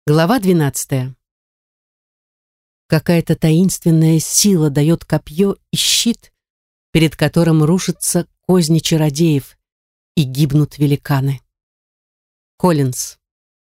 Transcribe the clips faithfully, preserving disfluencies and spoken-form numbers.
Глава двенадцатая. Какая-то таинственная сила дает копье и щит, перед которым рушатся козни чародеев и гибнут великаны. Коллинз.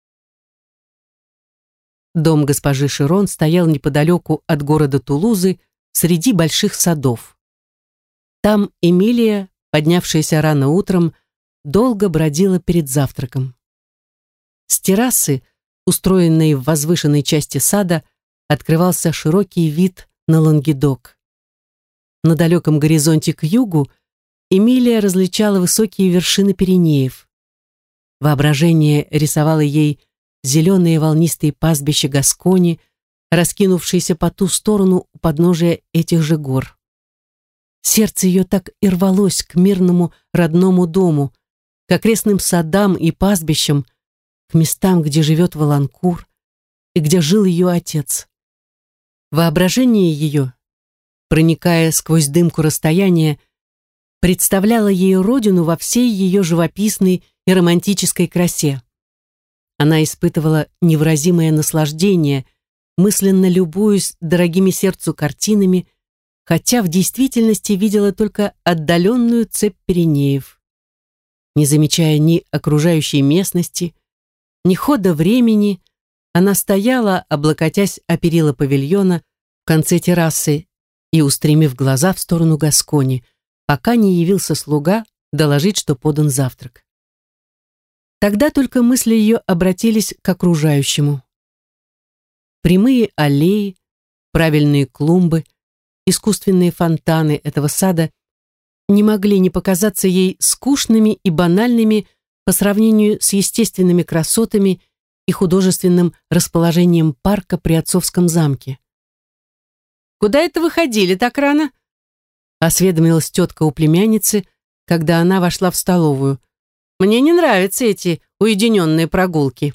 Дом госпожи Широн стоял неподалеку от города Тулузы среди больших садов. Там Эмилия, поднявшаяся рано утром, долго бродила перед завтраком. С террасы, устроенной в возвышенной части сада, открывался широкий вид на Лангедок. На далеком горизонте к югу Эмилия различала высокие вершины Пиренеев. Воображение рисовало ей зеленые волнистые пастбища Гаскони, раскинувшиеся по ту сторону у подножия этих же гор. Сердце ее так и рвалось к мирному родному дому, к окрестным садам и пастбищам, к местам, где живет Воланкур и где жил ее отец. Воображение ее, проникая сквозь дымку расстояния, представляло ей родину во всей ее живописной и романтической красе. Она испытывала невыразимое наслаждение, мысленно любуясь дорогими сердцу картинами, хотя в действительности видела только отдаленную цепь Пиренеев. Не замечая ни окружающей местности, ни хода времени, она стояла, облокотясь о перила павильона в конце террасы и устремив глаза в сторону Гаскони, пока не явился слуга доложить, что подан завтрак. Тогда только мысли ее обратились к окружающему. Прямые аллеи, правильные клумбы, искусственные фонтаны этого сада не могли не показаться ей скучными и банальными по сравнению с естественными красотами и художественным расположением парка при отцовском замке. «Куда это вы ходили так рано?» — осведомилась тетка у племянницы, когда она вошла в столовую. «Мне не нравятся эти уединенные прогулки».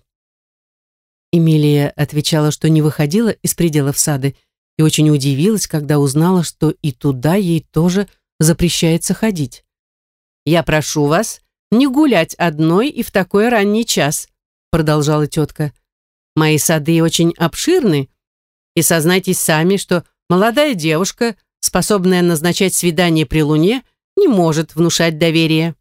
Эмилия отвечала, что не выходила из пределов сада, и очень удивилась, когда узнала, что и туда ей тоже запрещается ходить. «Я прошу вас не гулять одной и в такой ранний час», продолжала тетка. «Мои сады очень обширны, и сознайтесь сами, что молодая девушка, способная назначать свидание при луне, не может внушать доверие».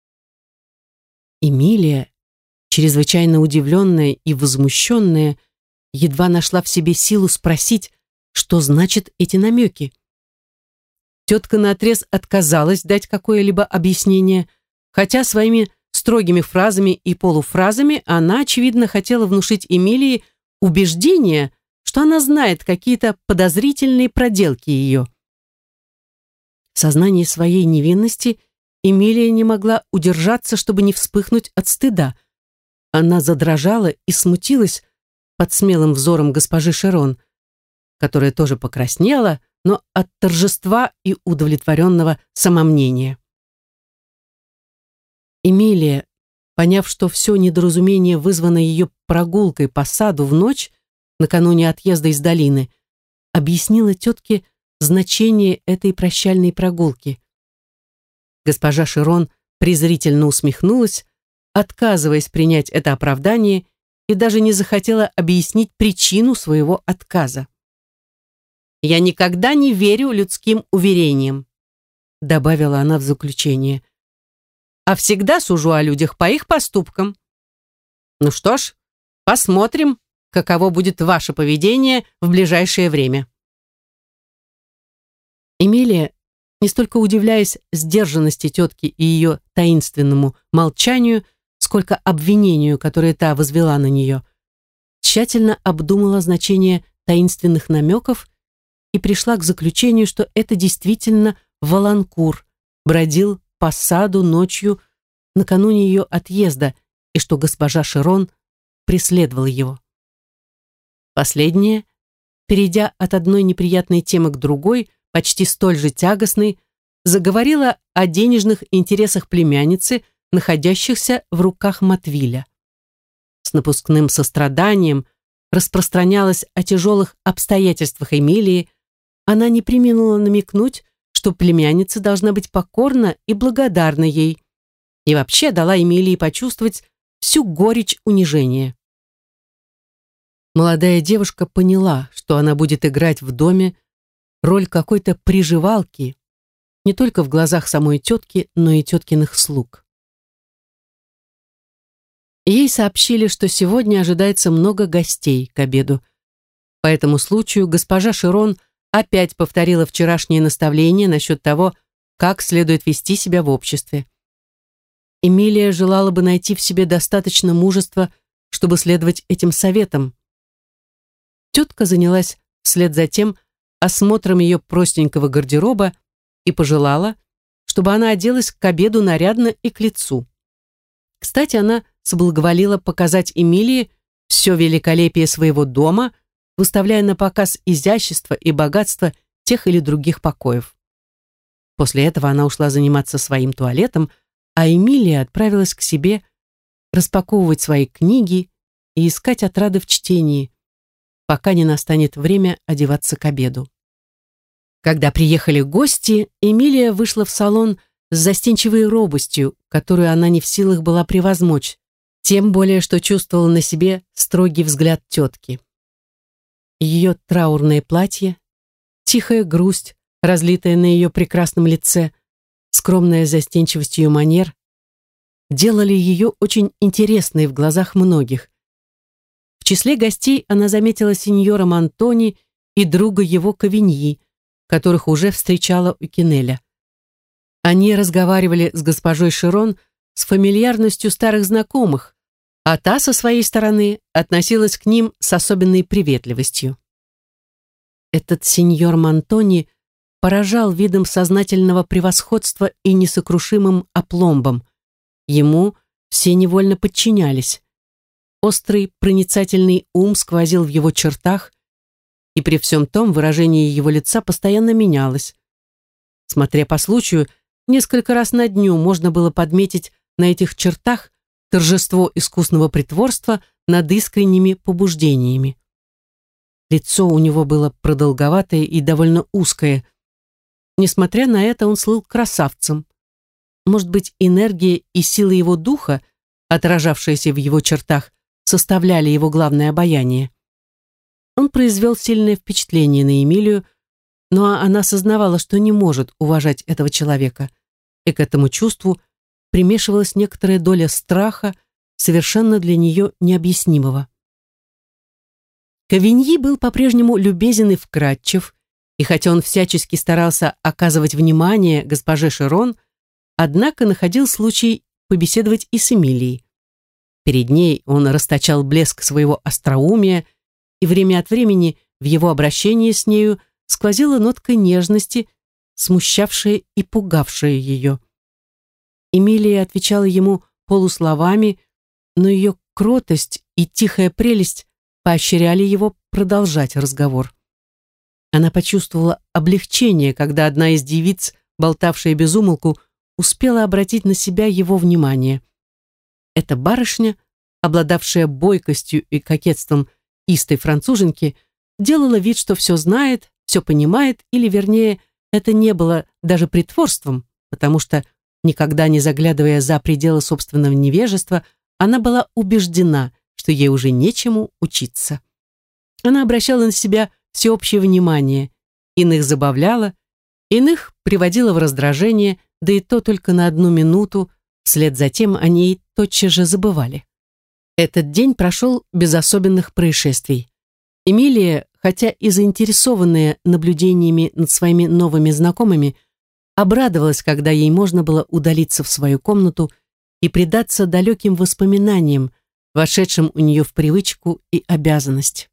Эмилия, чрезвычайно удивленная и возмущенная, едва нашла в себе силу спросить, что значат эти намеки. Тетка наотрез отказалась дать какое-либо объяснение, хотя своими строгими фразами и полуфразами она, очевидно, хотела внушить Эмилии убеждение, что она знает какие-то подозрительные проделки ее. В сознании своей невинности Эмилия не могла удержаться, чтобы не вспыхнуть от стыда. Она задрожала и смутилась под смелым взором госпожи Широн, которая тоже покраснела, но от торжества и удовлетворенного самомнения. Эмилия, поняв, что все недоразумение вызвано ее прогулкой по саду в ночь, накануне отъезда из долины, объяснила тетке значение этой прощальной прогулки. Госпожа Широн презрительно усмехнулась, отказываясь принять это оправдание, и даже не захотела объяснить причину своего отказа. «Я никогда не верю людским уверениям», добавила она в заключение, «а всегда сужу о людях по их поступкам. Ну что ж, посмотрим, каково будет ваше поведение в ближайшее время». Эмилия, не столько удивляясь сдержанности тетки и ее таинственному молчанию, сколько обвинению, которое та возвела на нее, тщательно обдумала значение таинственных намеков и пришла к заключению, что это действительно Воланкур бродил по саду ночью накануне ее отъезда и что госпожа Широн преследовала его. Последняя, перейдя от одной неприятной темы к другой, почти столь же тягостной, заговорила о денежных интересах племянницы, находящихся в руках Матвиля. С напускным состраданием распространялась о тяжелых обстоятельствах Эмилии. Она не преминула намекнуть, что племянница должна быть покорна и благодарна ей, и вообще дала Эмилии почувствовать всю горечь унижения. молодая девушка поняла, что она будет играть в доме роль какой-то приживалки, не только в глазах самой тетки, но и теткиных слуг. Ей сообщили, что сегодня ожидается много гостей к обеду. По этому случаю госпожа Широн опять повторила вчерашнее наставление насчет того, как следует вести себя в обществе. Эмилия желала бы найти в себе достаточно мужества, чтобы следовать этим советам. Тетка занялась вслед за тем осмотром ее простенького гардероба и пожелала, чтобы она оделась к обеду нарядно и к лицу. Кстати, она соблаговолила показать Эмилии все великолепие своего дома, выставляя на показ изящество и богатство тех или других покоев. После этого она ушла заниматься своим туалетом, а Эмилия отправилась к себе распаковывать свои книги и искать отрады в чтении, пока не настанет время одеваться к обеду. Когда приехали гости, Эмилия вышла в салон с застенчивой робостью, которую она не в силах была превозмочь, тем более, что чувствовала на себе строгий взгляд тетки. Ее траурное платье, тихая грусть, разлитая на ее прекрасном лице, скромная застенчивость ее манер, делали ее очень интересной в глазах многих. В числе гостей она заметила сеньора Монтони и друга его Кавиньи, которых уже встречала у Кинеля. Они разговаривали с госпожой Широн с фамильярностью старых знакомых, а та, со своей стороны, относилась к ним с особенной приветливостью. Этот сеньор Монтони поражал видом сознательного превосходства и несокрушимым опломбом. Ему все невольно подчинялись. Острый, проницательный ум сквозил в его чертах, и при всем том выражение его лица постоянно менялось. Смотря по случаю, несколько раз на дню можно было подметить на этих чертах торжество искусного притворства над искренними побуждениями. Лицо у него было продолговатое и довольно узкое. Несмотря на это, он слыл красавцем. Может быть, энергия и сила его духа, отражавшиеся в его чертах, составляли его главное обаяние. Он произвел сильное впечатление на Эмилию, но она осознавала, что не может уважать этого человека, и к этому чувству примешивалась некоторая доля страха, совершенно для нее необъяснимого. Кавиньи был по-прежнему любезен и вкрадчив, и хотя он всячески старался оказывать внимание госпоже Широн, однако находил случай побеседовать и с Эмилией. Перед ней он расточал блеск своего остроумия, и время от времени в его обращении с нею сквозила нотка нежности, смущавшая и пугавшая ее. Эмилия отвечала ему полусловами, но ее кротость и тихая прелесть поощряли его продолжать разговор. Она почувствовала облегчение, когда одна из девиц, болтавшая без умолку, успела обратить на себя его внимание. Эта барышня, обладавшая бойкостью и кокетством истой француженки, делала вид, что все знает, все понимает, или, вернее, это не было даже притворством, потому что, никогда не заглядывая за пределы собственного невежества, она была убеждена, что ей уже нечему учиться. Она обращала на себя всеобщее внимание, иных забавляла, иных приводила в раздражение, да и то только на одну минуту, вслед за тем о ней тотчас же забывали. Этот день прошел без особенных происшествий. Эмилия, хотя и заинтересованная наблюдениями над своими новыми знакомыми, обрадовалась, когда ей можно было удалиться в свою комнату и предаться далеким воспоминаниям, вошедшим у нее в привычку и обязанность.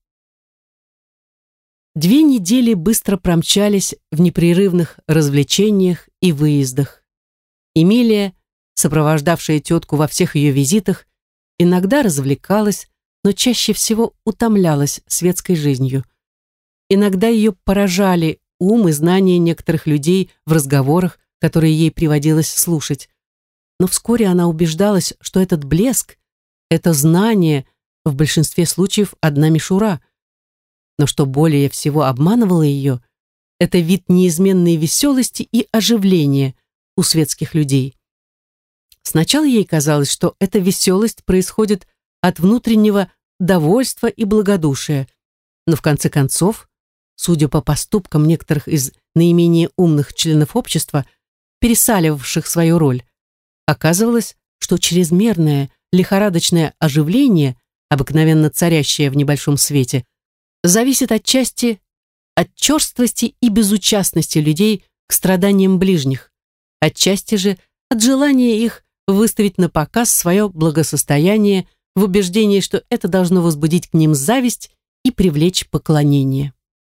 Две недели быстро промчались в непрерывных развлечениях и выездах. Эмилия, сопровождавшая тетку во всех ее визитах, иногда развлекалась, но чаще всего утомлялась светской жизнью. Иногда ее поражали ум и знания некоторых людей в разговорах, которые ей приводилось слушать. Но вскоре она убеждалась, что этот блеск, это знание в большинстве случаев одна мишура. Но что более всего обманывало ее, это вид неизменной веселости и оживления у светских людей. Сначала ей казалось, что эта веселость происходит от внутреннего довольства и благодушия, но в конце концов, судя по поступкам некоторых из наименее умных членов общества, пересаливавших свою роль, оказывалось, что чрезмерное лихорадочное оживление, обыкновенно царящее в небольшом свете, зависит отчасти от черствости и безучастности людей к страданиям ближних, отчасти же от желания их выставить на показ свое благосостояние в убеждении, что это должно возбудить к ним зависть и привлечь поклонение.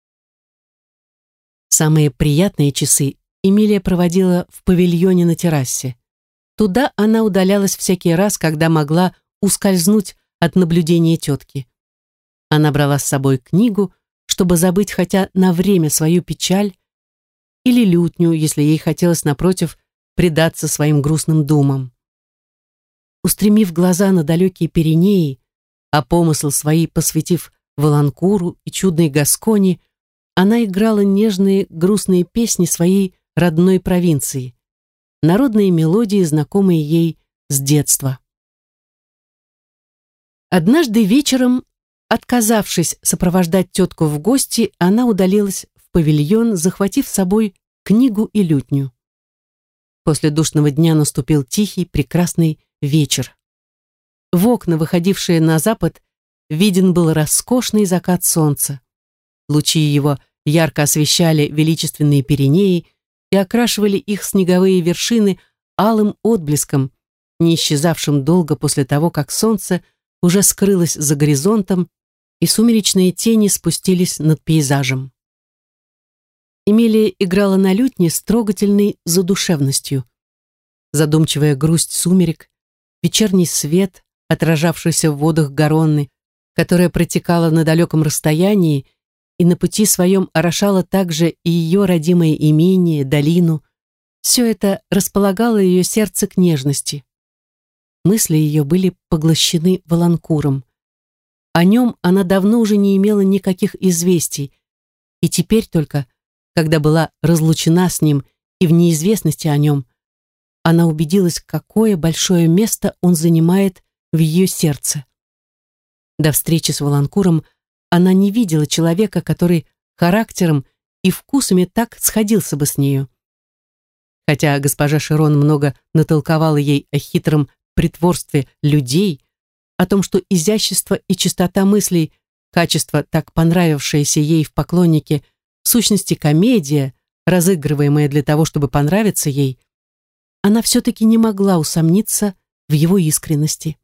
Самые приятные часы Эмилия проводила в павильоне на террасе. Туда она удалялась всякий раз, когда могла ускользнуть от наблюдения тетки. Она брала с собой книгу, чтобы забыть хотя на время свою печаль, или лютню, если ей хотелось, напротив, предаться своим грустным думам. Устремив глаза на далекие Пиренеи, а помысл свои посвятив Валанкуру и чудной Гаскони, она играла нежные грустные песни своей родной провинции, народные мелодии, знакомые ей с детства. Однажды вечером, отказавшись сопровождать тетку в гости, она удалилась в павильон, захватив с собой книгу и лютню. После душного дня наступил тихий, прекрасный вечер. В окна, выходившие на запад, виден был роскошный закат солнца. Лучи его ярко освещали величественные Пиренеи и окрашивали их снеговые вершины алым отблеском, не исчезавшим долго после того, как солнце уже скрылось за горизонтом, и сумеречные тени спустились над пейзажем. Эмилия играла на лютне с трогательной задушевностью. Задумчивая грусть сумерек, вечерний свет, отражавшийся в водах Гаронны, которая протекала на далеком расстоянии и на пути своем орошала также и ее родимое имение, долину, все это располагало ее сердце к нежности. Мысли ее были поглощены Валанкуром. О нем она давно уже не имела никаких известий, и теперь только, когда была разлучена с ним и в неизвестности о нем, она убедилась, какое большое место он занимает в ее сердце. До встречи с Валанкуром она не видела человека, который характером и вкусами так сходился бы с нею. Хотя госпожа Шерон много натолковала ей о хитром притворстве людей, о том, что изящество и чистота мыслей, качество, так понравившееся ей в поклоннике, в сущности комедия, разыгрываемая для того, чтобы понравиться ей, она все-таки не могла усомниться в его искренности.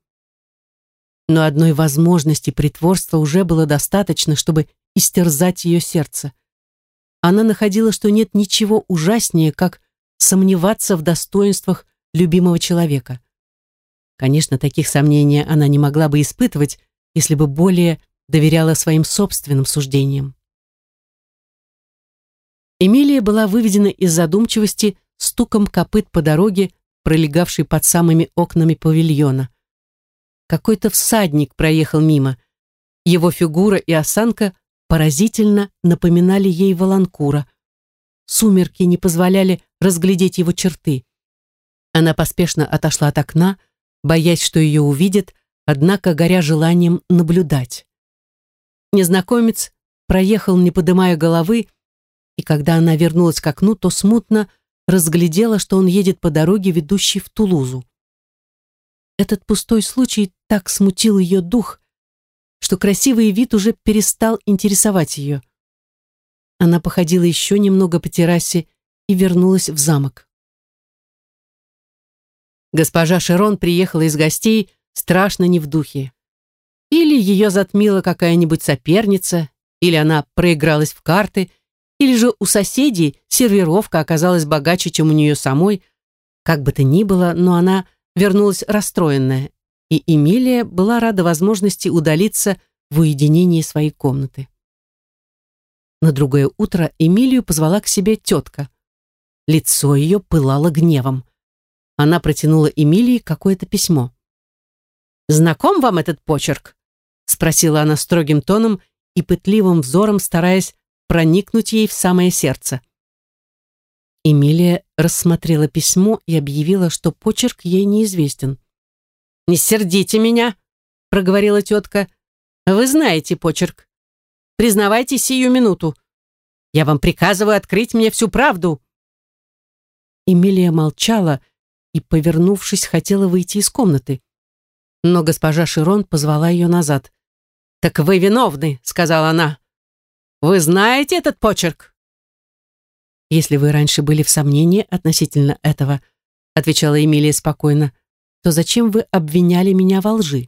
Но одной возможности притворства уже было достаточно, чтобы истерзать ее сердце. Она находила, что нет ничего ужаснее, как сомневаться в достоинствах любимого человека. Конечно, таких сомнений она не могла бы испытывать, если бы более доверяла своим собственным суждениям. Эмилия была выведена из задумчивости стуком копыт по дороге, пролегавшей под самыми окнами павильона. Какой-то всадник проехал мимо. Его фигура и осанка поразительно напоминали ей Валанкура. Сумерки не позволяли разглядеть его черты. Она поспешно отошла от окна, боясь, что ее увидят, однако горя желанием наблюдать. Незнакомец проехал, не поднимая головы, и когда она вернулась к окну, то смутно разглядела, что он едет по дороге, ведущей в Тулузу. Этот пустой случай так смутил ее дух, что красивый вид уже перестал интересовать ее. Она походила еще немного по террасе и вернулась в замок. Госпожа Шерон приехала из гостей страшно не в духе. Или ее затмила какая-нибудь соперница, или она проигралась в карты, или же у соседей сервировка оказалась богаче, чем у нее самой. Как бы то ни было, но она вернулась расстроенная, и Эмилия была рада возможности удалиться в уединении своей комнаты. На другое утро Эмилию позвала к себе тетка. Лицо ее пылало гневом. Она протянула Эмилии какое-то письмо. «Знаком вам этот почерк?» — спросила она строгим тоном и пытливым взором, стараясь проникнуть ей в самое сердце. Эмилия рассмотрела письмо и объявила, что почерк ей неизвестен. «Не сердите меня», — проговорила тетка. Вы знаете почерк. Признавайте сию минуту. Я вам приказываю открыть мне всю правду». Эмилия молчала и, повернувшись, хотела выйти из комнаты. Но госпожа Широн позвала ее назад. «Так вы виновны», — сказала она. «Вы знаете этот почерк?» «Если вы раньше были в сомнении относительно этого», — отвечала Эмилия спокойно, «то зачем вы обвиняли меня во лжи?»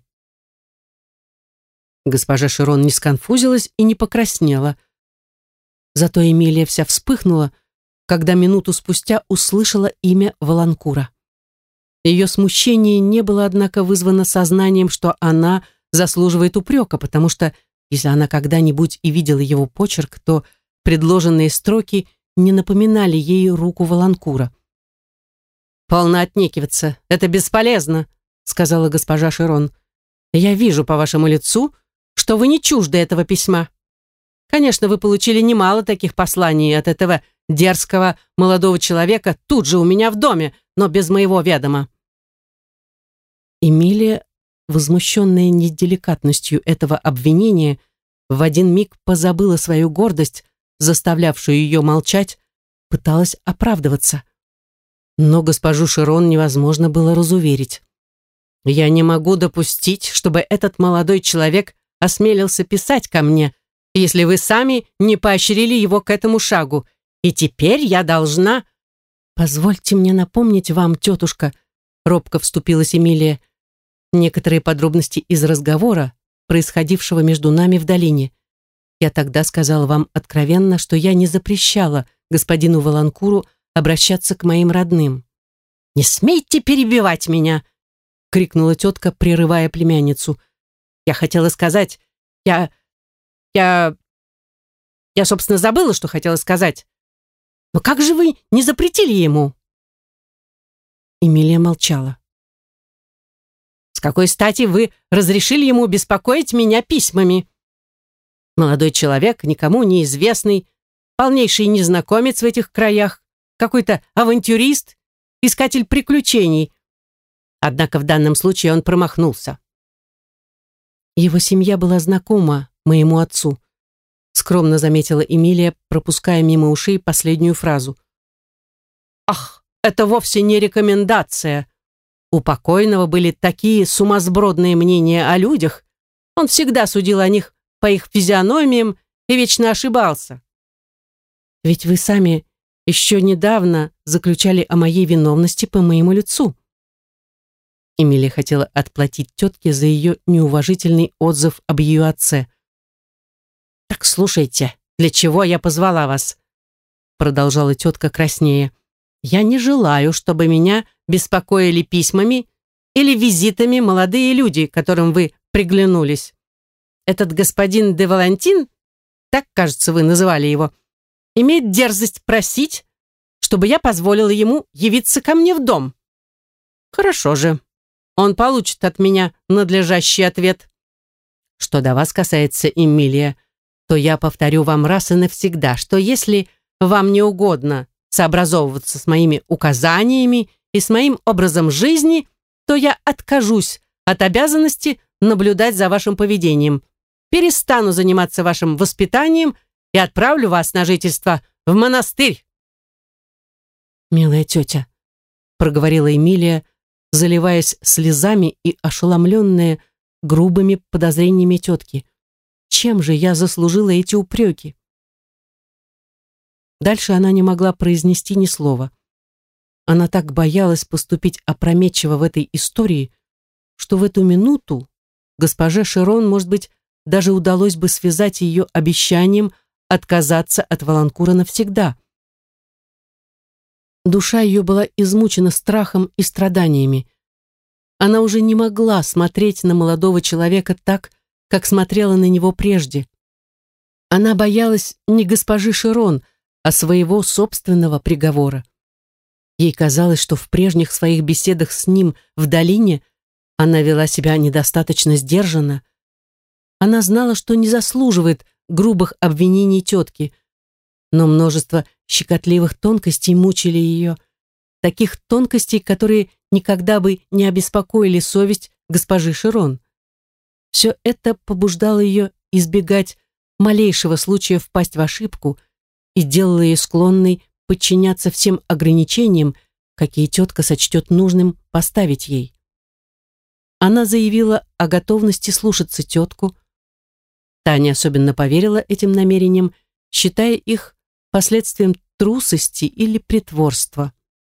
Госпожа Широн не сконфузилась и не покраснела. Зато Эмилия вся вспыхнула, когда минуту спустя услышала имя Воланкура. Ее смущение не было, однако, вызвано сознанием, что она заслуживает упрека, потому что, если она когда-нибудь и видела его почерк, то предложенные строки не напоминали ей руку Воланкура. «Полно отнекиваться, это бесполезно», — сказала госпожа Широн. «Я вижу по вашему лицу, что вы не чужды этого письма. Конечно, вы получили немало таких посланий от этого дерзкого молодого человека тут же у меня в доме, но без моего ведома». Эмилия, возмущенная неделикатностью этого обвинения, в один миг позабыла свою гордость, заставлявшую ее молчать, пыталась оправдываться. Но госпожу Широн невозможно было разуверить. «Я не могу допустить, чтобы этот молодой человек осмелился писать ко мне, если вы сами не поощрили его к этому шагу, и теперь я должна...» «Позвольте мне напомнить вам, тетушка», — робко вступилась Эмилия, «некоторые подробности из разговора, происходившего между нами в долине. Я тогда сказала вам откровенно, что я не запрещала господину Воланкуру обращаться к моим родным». «Не смейте перебивать меня!» — крикнула тетка, прерывая племянницу. «Я хотела сказать... Я... Я... Я, собственно, забыла, что хотела сказать. Но как же вы не запретили ему?» Эмилия молчала. «С какой стати вы разрешили ему беспокоить меня письмами? Молодой человек, никому неизвестный, полнейший незнакомец в этих краях, какой-то авантюрист, искатель приключений. Однако в данном случае он промахнулся». «Его семья была знакома моему отцу», скромно заметила Эмилия, пропуская мимо ушей последнюю фразу. «Ах, это вовсе не рекомендация. У покойного были такие сумасбродные мнения о людях. Он всегда судил о них по их физиономиям и вечно ошибался». «Ведь вы сами еще недавно заключали о моей виновности по моему лицу». Эмилия хотела отплатить тетке за ее неуважительный отзыв об ее отце. «Так слушайте, для чего я позвала вас?» Продолжала тетка краснее. «Я не желаю, чтобы меня беспокоили письмами или визитами молодые люди, которым вы приглянулись. Этот господин де Валентин, так, кажется, вы называли его, имеет дерзость просить, чтобы я позволила ему явиться ко мне в дом. Хорошо же, он получит от меня надлежащий ответ. Что до вас касается, Эмилия, то я повторю вам раз и навсегда, что если вам не угодно сообразовываться с моими указаниями и с моим образом жизни, то я откажусь от обязанности наблюдать за вашим поведением, перестану заниматься вашим воспитанием и отправлю вас на жительство в монастырь». «Милая тетя», — проговорила Эмилия, заливаясь слезами и ошеломленная грубыми подозрениями тетки, «чем же я заслужила эти упреки?» Дальше она не могла произнести ни слова. Она так боялась поступить опрометчиво в этой истории, что в эту минуту госпоже Широн, может быть, даже удалось бы связать ее обещанием отказаться от Воланкура навсегда. Душа ее была измучена страхом и страданиями. Она уже не могла смотреть на молодого человека так, как смотрела на него прежде. Она боялась не госпожи Широн, а своего собственного приговора. Ей казалось, что в прежних своих беседах с ним в долине она вела себя недостаточно сдержанно. Она знала, что не заслуживает грубых обвинений тетки, но множество щекотливых тонкостей мучили ее, таких тонкостей, которые никогда бы не обеспокоили совесть госпожи Широн. Все это побуждало ее избегать малейшего случая впасть в ошибку и делало ее склонной подчиняться всем ограничениям, какие тетка сочтет нужным поставить ей. Она заявила о готовности слушаться тетку. Таня особенно поверила этим намерениям, считая их последствием трусости или притворства.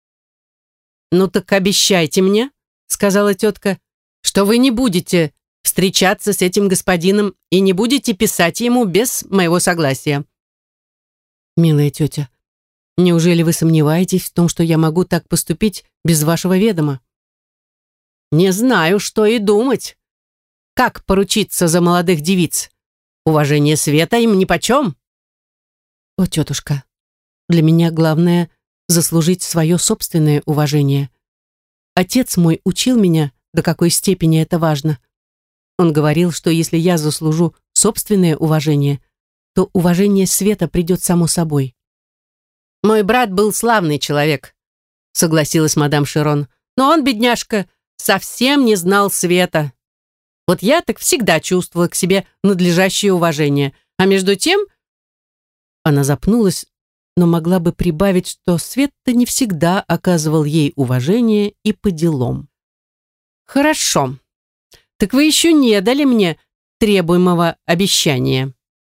«Ну так обещайте мне», — сказала тетка, «что вы не будете встречаться с этим господином и не будете писать ему без моего согласия». «Милая тетя, неужели вы сомневаетесь в том, что я могу так поступить без вашего ведома?» «Не знаю, что и думать. Как поручиться за молодых девиц? Уважение света им нипочем». «О, тетушка, для меня главное заслужить свое собственное уважение. Отец мой учил меня, до какой степени это важно. Он говорил, что если я заслужу собственное уважение, то уважение света придет само собой». «Мой брат был славный человек», — согласилась мадам Шерон, «но он, бедняжка, совсем не знал света. Вот я так всегда чувствовала к себе надлежащее уважение, а между тем...» Она запнулась, но могла бы прибавить, что свет-то не всегда оказывал ей уважение и по делам. «Хорошо. Так вы еще не дали мне требуемого обещания».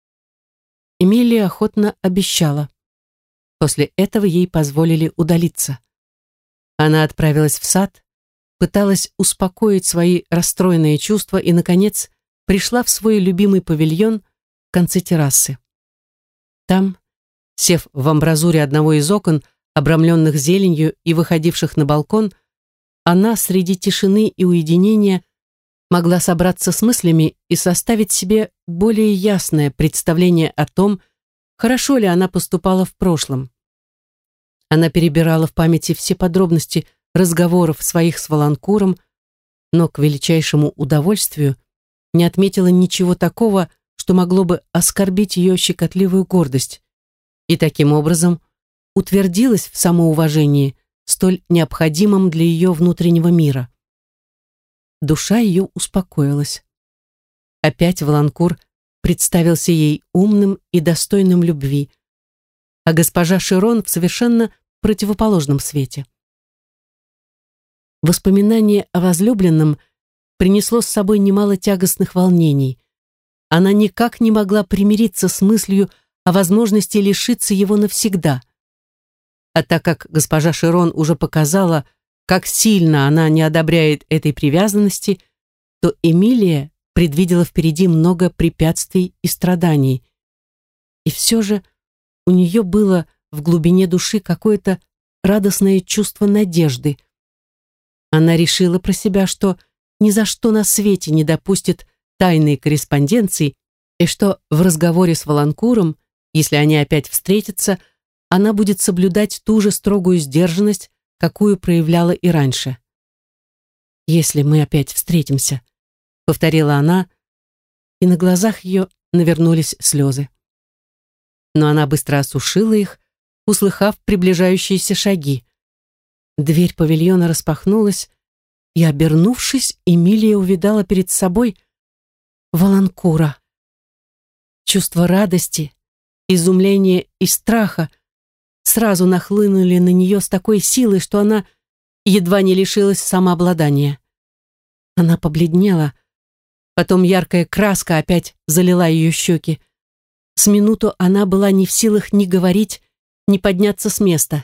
Эмилия охотно обещала. После этого ей позволили удалиться. Она отправилась в сад, пыталась успокоить свои расстроенные чувства и, наконец, пришла в свой любимый павильон в конце террасы. Там, сев в амбразуре одного из окон, обрамленных зеленью и выходивших на балкон, она среди тишины и уединения могла собраться с мыслями и составить себе более ясное представление о том, хорошо ли она поступала в прошлом. Она перебирала в памяти все подробности разговоров своих с Воланкуром, но к величайшему удовольствию не отметила ничего такого, что могло бы оскорбить ее щекотливую гордость, и таким образом утвердилась в самоуважении, столь необходимом для ее внутреннего мира. Душа ее успокоилась. Опять Воланкур представился ей умным и достойным любви, а госпожа Шерон в совершенно противоположном свете. Воспоминание о возлюбленном принесло с собой немало тягостных волнений. Она никак не могла примириться с мыслью о возможности лишиться его навсегда. А так как госпожа Шерон уже показала, как сильно она не одобряет этой привязанности, то Эмилия предвидела впереди много препятствий и страданий. И все же у нее было в глубине души какое-то радостное чувство надежды. Она решила про себя, что ни за что на свете не допустит тайной корреспонденции и что в разговоре с Воланкуром, если они опять встретятся, она будет соблюдать ту же строгую сдержанность, какую проявляла и раньше. «Если мы опять встретимся», — повторила она, и на глазах ее навернулись слезы. Но она быстро осушила их, услыхав приближающиеся шаги. Дверь павильона распахнулась, и, обернувшись, Эмилия увидала перед собой Воланкура. Чувство радости, изумления и страха сразу нахлынули на нее с такой силой, что она едва не лишилась самообладания. Она побледнела, потом яркая краска опять залила ее щеки. С минуту она была не в силах ни говорить, ни подняться с места.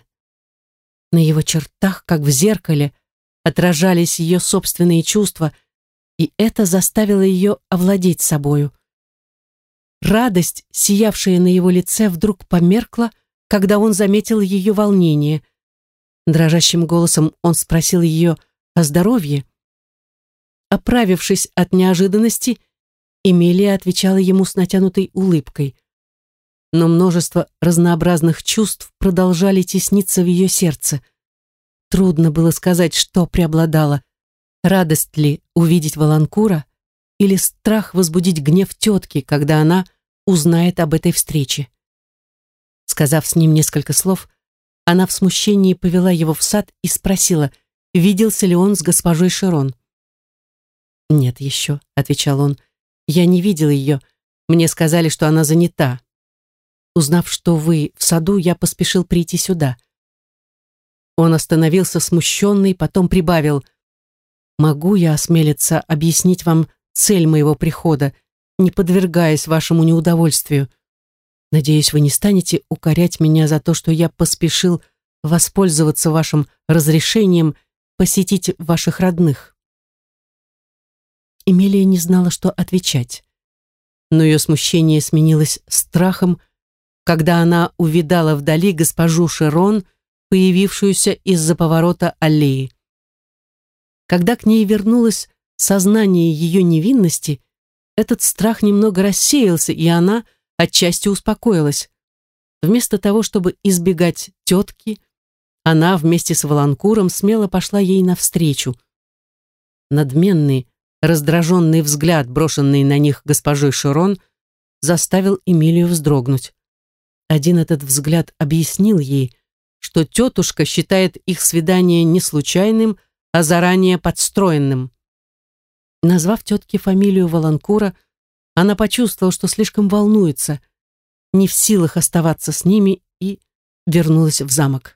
На его чертах, как в зеркале, отражались ее собственные чувства, и это заставило ее овладеть собою. Радость, сиявшая на его лице, вдруг померкла, когда он заметил ее волнение. Дрожащим голосом он спросил ее о здоровье. Оправившись от неожиданности, Эмилия отвечала ему с натянутой улыбкой. Но множество разнообразных чувств продолжали тесниться в ее сердце. Трудно было сказать, что преобладало. Радость ли увидеть Воланкура или страх возбудить гнев тетки, когда она узнает об этой встрече. Сказав с ним несколько слов, она в смущении повела его в сад и спросила, виделся ли он с госпожой Шерон. «Нет еще», — отвечал он, Я не видел ее. Мне сказали, что она занята. Узнав, что вы в саду, я поспешил прийти сюда». Он остановился смущенный, потом прибавил: «Могу я осмелиться объяснить вам цель моего прихода, не подвергаясь вашему неудовольствию? Надеюсь, вы не станете укорять меня за то, что я поспешил воспользоваться вашим разрешением посетить ваших родных». Эмилия не знала, что отвечать, но ее смущение сменилось страхом, когда она увидала вдали госпожу Шерон, появившуюся из-за поворота аллеи. Когда к ней вернулось сознание ее невинности, этот страх немного рассеялся, и она отчасти успокоилась. Вместо того, чтобы избегать тетки, она вместе с Воланкуром смело пошла ей навстречу. Надменный, раздраженный взгляд, брошенный на них госпожой Шерон, заставил Эмилию вздрогнуть. Один этот взгляд объяснил ей, что тетушка считает их свидание не случайным, а заранее подстроенным. Назвав тетке фамилию Воланкура, она почувствовала, что слишком волнуется, не в силах оставаться с ними, и вернулась в замок.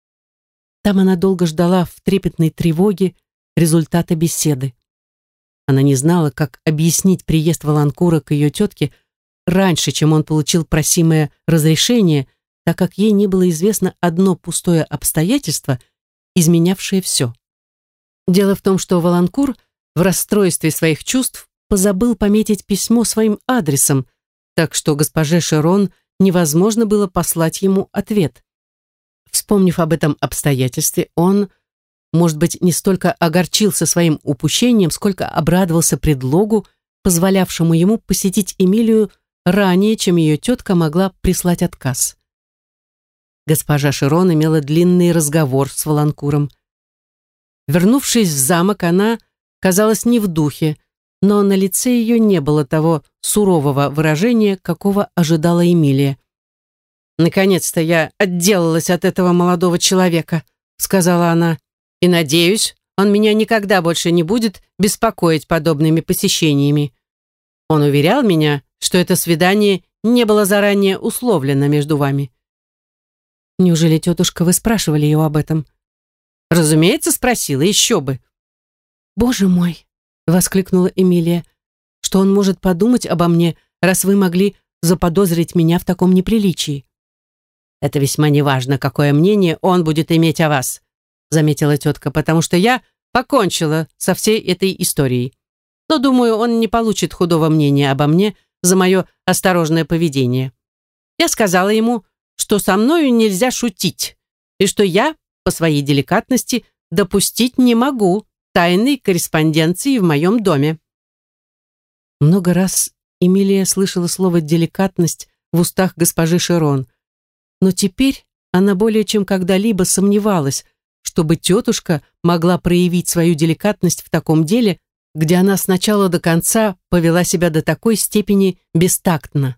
Там она долго ждала в трепетной тревоге результата беседы. Она не знала, как объяснить приезд Воланкура к ее тетке раньше, чем он получил просимое разрешение, так как ей не было известно одно пустое обстоятельство, изменявшее все. Дело в том, что Воланкур в расстройстве своих чувств позабыл пометить письмо своим адресом, так что госпоже Шерон невозможно было послать ему ответ. Вспомнив об этом обстоятельстве, он, может быть, не столько огорчился своим упущением, сколько обрадовался предлогу, позволявшему ему посетить Эмилию ранее, чем ее тетка могла прислать отказ. Госпожа Шерон имела длинный разговор с Воланкуром. Вернувшись в замок, она казалась не в духе, но на лице ее не было того сурового выражения, какого ожидала Эмилия. «Наконец-то я отделалась от этого молодого человека», — сказала она, «и, надеюсь, он меня никогда больше не будет беспокоить подобными посещениями. Он уверял меня, что это свидание не было заранее условлено между вами». «Неужели, тетушка, вы спрашивали его об этом?» «Разумеется, спросила, еще бы». «Боже мой!» — воскликнула Эмилия. «Что он может подумать обо мне, раз вы могли заподозрить меня в таком неприличии?» «Это весьма неважно, какое мнение он будет иметь о вас», — заметила тетка, «потому что я покончила со всей этой историей. Но, думаю, он не получит худого мнения обо мне за мое осторожное поведение. Я сказала ему, что со мною нельзя шутить, и что я, по своей деликатности, допустить не могу тайной корреспонденции в моем доме». Много раз Эмилия слышала слово «деликатность» в устах госпожи Шерон, но теперь она более чем когда-либо сомневалась, чтобы тетушка могла проявить свою деликатность в таком деле, где она с начала до конца повела себя до такой степени бестактно.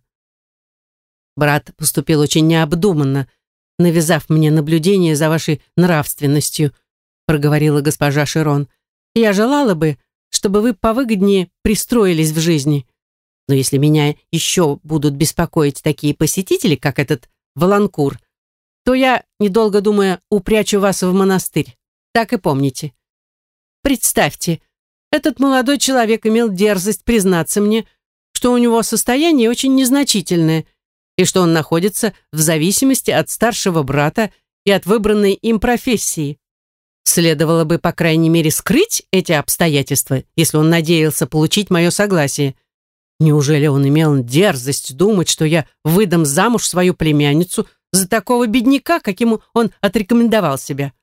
«Брат поступил очень необдуманно, навязав мне наблюдение за вашей нравственностью», проговорила госпожа Шерон. «Я желала бы, чтобы вы повыгоднее пристроились в жизни. Но если меня еще будут беспокоить такие посетители, как этот Воланкур, то я, недолго думая, упрячу вас в монастырь. Так и помните. Представьте, этот молодой человек имел дерзость признаться мне, что у него состояние очень незначительное, и что он находится в зависимости от старшего брата и от выбранной им профессии. Следовало бы, по крайней мере, скрыть эти обстоятельства, если он надеялся получить мое согласие. Неужели он имел дерзость думать, что я выдам замуж свою племянницу за такого бедняка, каким он отрекомендовал себя?»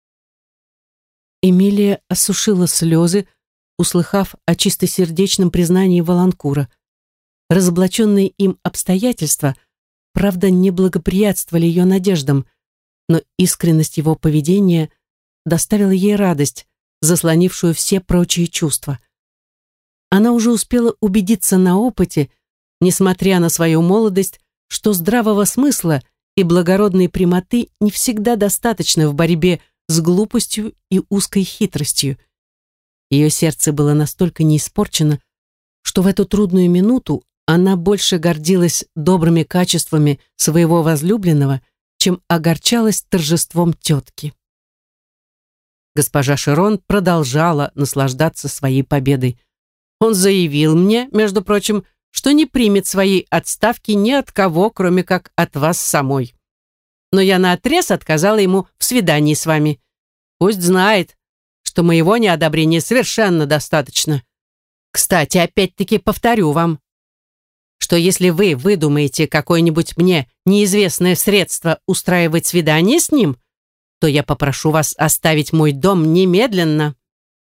Эмилия осушила слезы, услыхав о чистосердечном признании Воланкура. Разоблаченные им обстоятельства, правда, не благоприятствовали ее надеждам, но искренность его поведения доставила ей радость, заслонившую все прочие чувства. Она уже успела убедиться на опыте, несмотря на свою молодость, что здравого смысла и благородной прямоты не всегда достаточно в борьбе с глупостью и узкой хитростью. Ее сердце было настолько неиспорчено, что в эту трудную минуту она больше гордилась добрыми качествами своего возлюбленного, чем огорчалась торжеством тетки. Госпожа Шерон продолжала наслаждаться своей победой. Он заявил мне, между прочим, что не примет своей отставки ни от кого, кроме как от вас самой. Но я наотрез отказала ему в свидании с вами. Пусть знает, что моего неодобрения совершенно достаточно. Кстати, опять-таки повторю вам, что если вы выдумаете какое-нибудь мне неизвестное средство устраивать свидание с ним, то я попрошу вас оставить мой дом немедленно.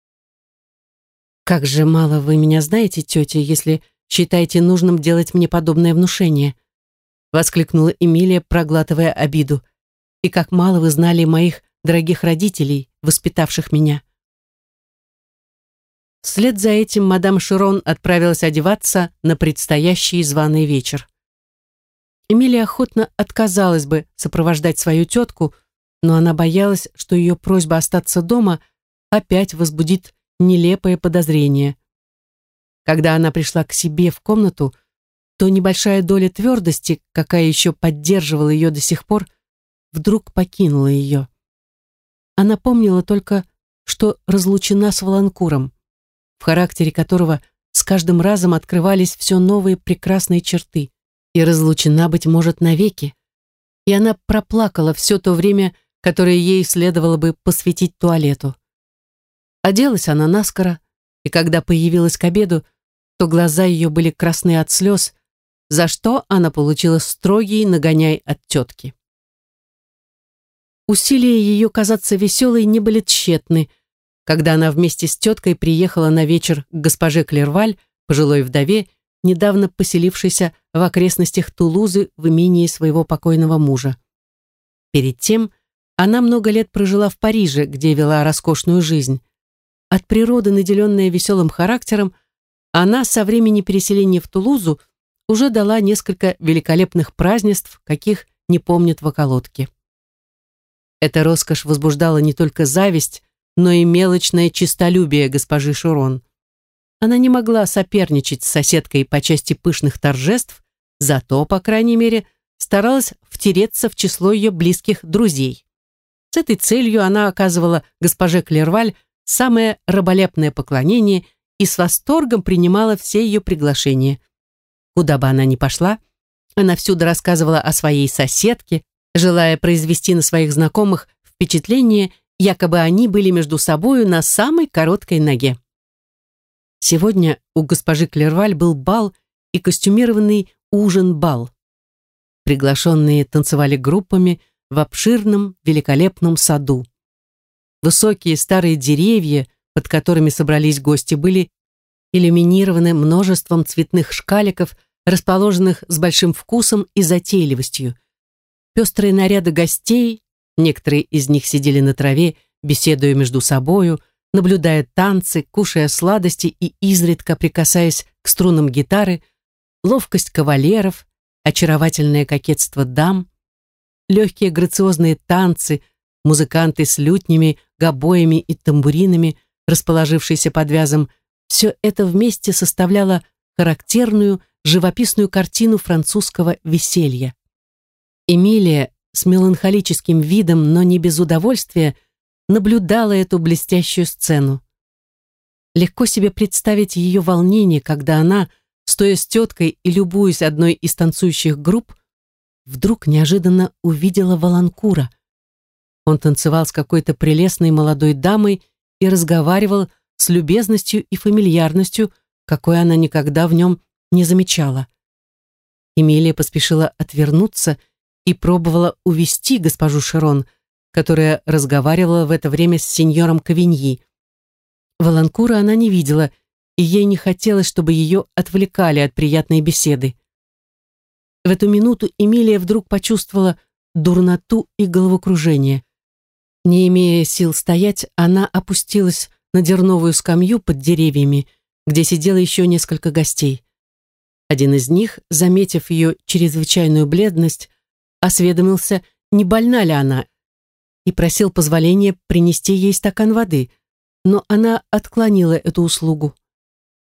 Как же мало вы меня знаете, тетя, если считаете нужным делать мне подобное внушение, воскликнула Эмилия, проглатывая обиду. И как мало вы знали моих дорогих родителей, воспитавших меня. Вслед за этим мадам Шерон отправилась одеваться на предстоящий званый вечер. Эмилия охотно отказалась бы сопровождать свою тетку, но она боялась, что ее просьба остаться дома опять возбудит нелепое подозрение. Когда она пришла к себе в комнату, то небольшая доля твердости, какая еще поддерживала ее до сих пор, вдруг покинула ее. Она помнила только, что разлучена с Валанкуром, в характере которого с каждым разом открывались все новые прекрасные черты, и разлучена, быть может, навеки. И она проплакала все то время, которое ей следовало бы посвятить туалету. Оделась она наскоро, и когда появилась к обеду, то глаза ее были красны от слез, за что она получила строгий нагоняй от тетки. Усилия ее казаться веселой не были тщетны, когда она вместе с теткой приехала на вечер к госпоже Клерваль, пожилой вдове, недавно поселившейся в окрестностях Тулузы в имении своего покойного мужа. Перед тем она много лет прожила в Париже, где вела роскошную жизнь. От природы, наделенная веселым характером, она со времени переселения в Тулузу уже дала несколько великолепных празднеств, каких не помнят в околотке. Эта роскошь возбуждала не только зависть, но и мелочное честолюбие госпожи Шерон. Она не могла соперничать с соседкой по части пышных торжеств, зато, по крайней мере, старалась втереться в число ее близких друзей. С этой целью она оказывала госпоже Клерваль самое раболепное поклонение и с восторгом принимала все ее приглашения. Куда бы она ни пошла, она всюду рассказывала о своей соседке, желая произвести на своих знакомых впечатление, якобы они были между собою на самой короткой ноге. Сегодня у госпожи Клерваль был бал и костюмированный ужин-бал. Приглашенные танцевали группами в обширном великолепном саду. Высокие старые деревья, под которыми собрались гости, были иллюминированы множеством цветных шкаликов, расположенных с большим вкусом и затейливостью. Пестрые наряды гостей, некоторые из них сидели на траве, беседуя между собою, наблюдая танцы, кушая сладости и изредка прикасаясь к струнам гитары, ловкость кавалеров, очаровательное кокетство дам, легкие грациозные танцы, музыканты с лютнями, гобоями и тамбуринами, расположившиеся под вязом, все это вместе составляло характерную живописную картину французского веселья. Эмилия с меланхолическим видом, но не без удовольствия, наблюдала эту блестящую сцену. Легко себе представить ее волнение, когда она, стоя с теткой и любуясь одной из танцующих групп, вдруг неожиданно увидела Валанкура. Он танцевал с какой-то прелестной молодой дамой и разговаривал с любезностью и фамильярностью, какой она никогда в нем не замечала. Эмилия поспешила отвернуться и пробовала увести госпожу Шерон, которая разговаривала в это время с сеньором Кавиньи. Валанкура она не видела, и ей не хотелось, чтобы ее отвлекали от приятной беседы. В эту минуту Эмилия вдруг почувствовала дурноту и головокружение. Не имея сил стоять, она опустилась на дерновую скамью под деревьями, где сидело еще несколько гостей. Один из них, заметив ее чрезвычайную бледность, осведомился, не больна ли она, и просил позволения принести ей стакан воды, но она отклонила эту услугу.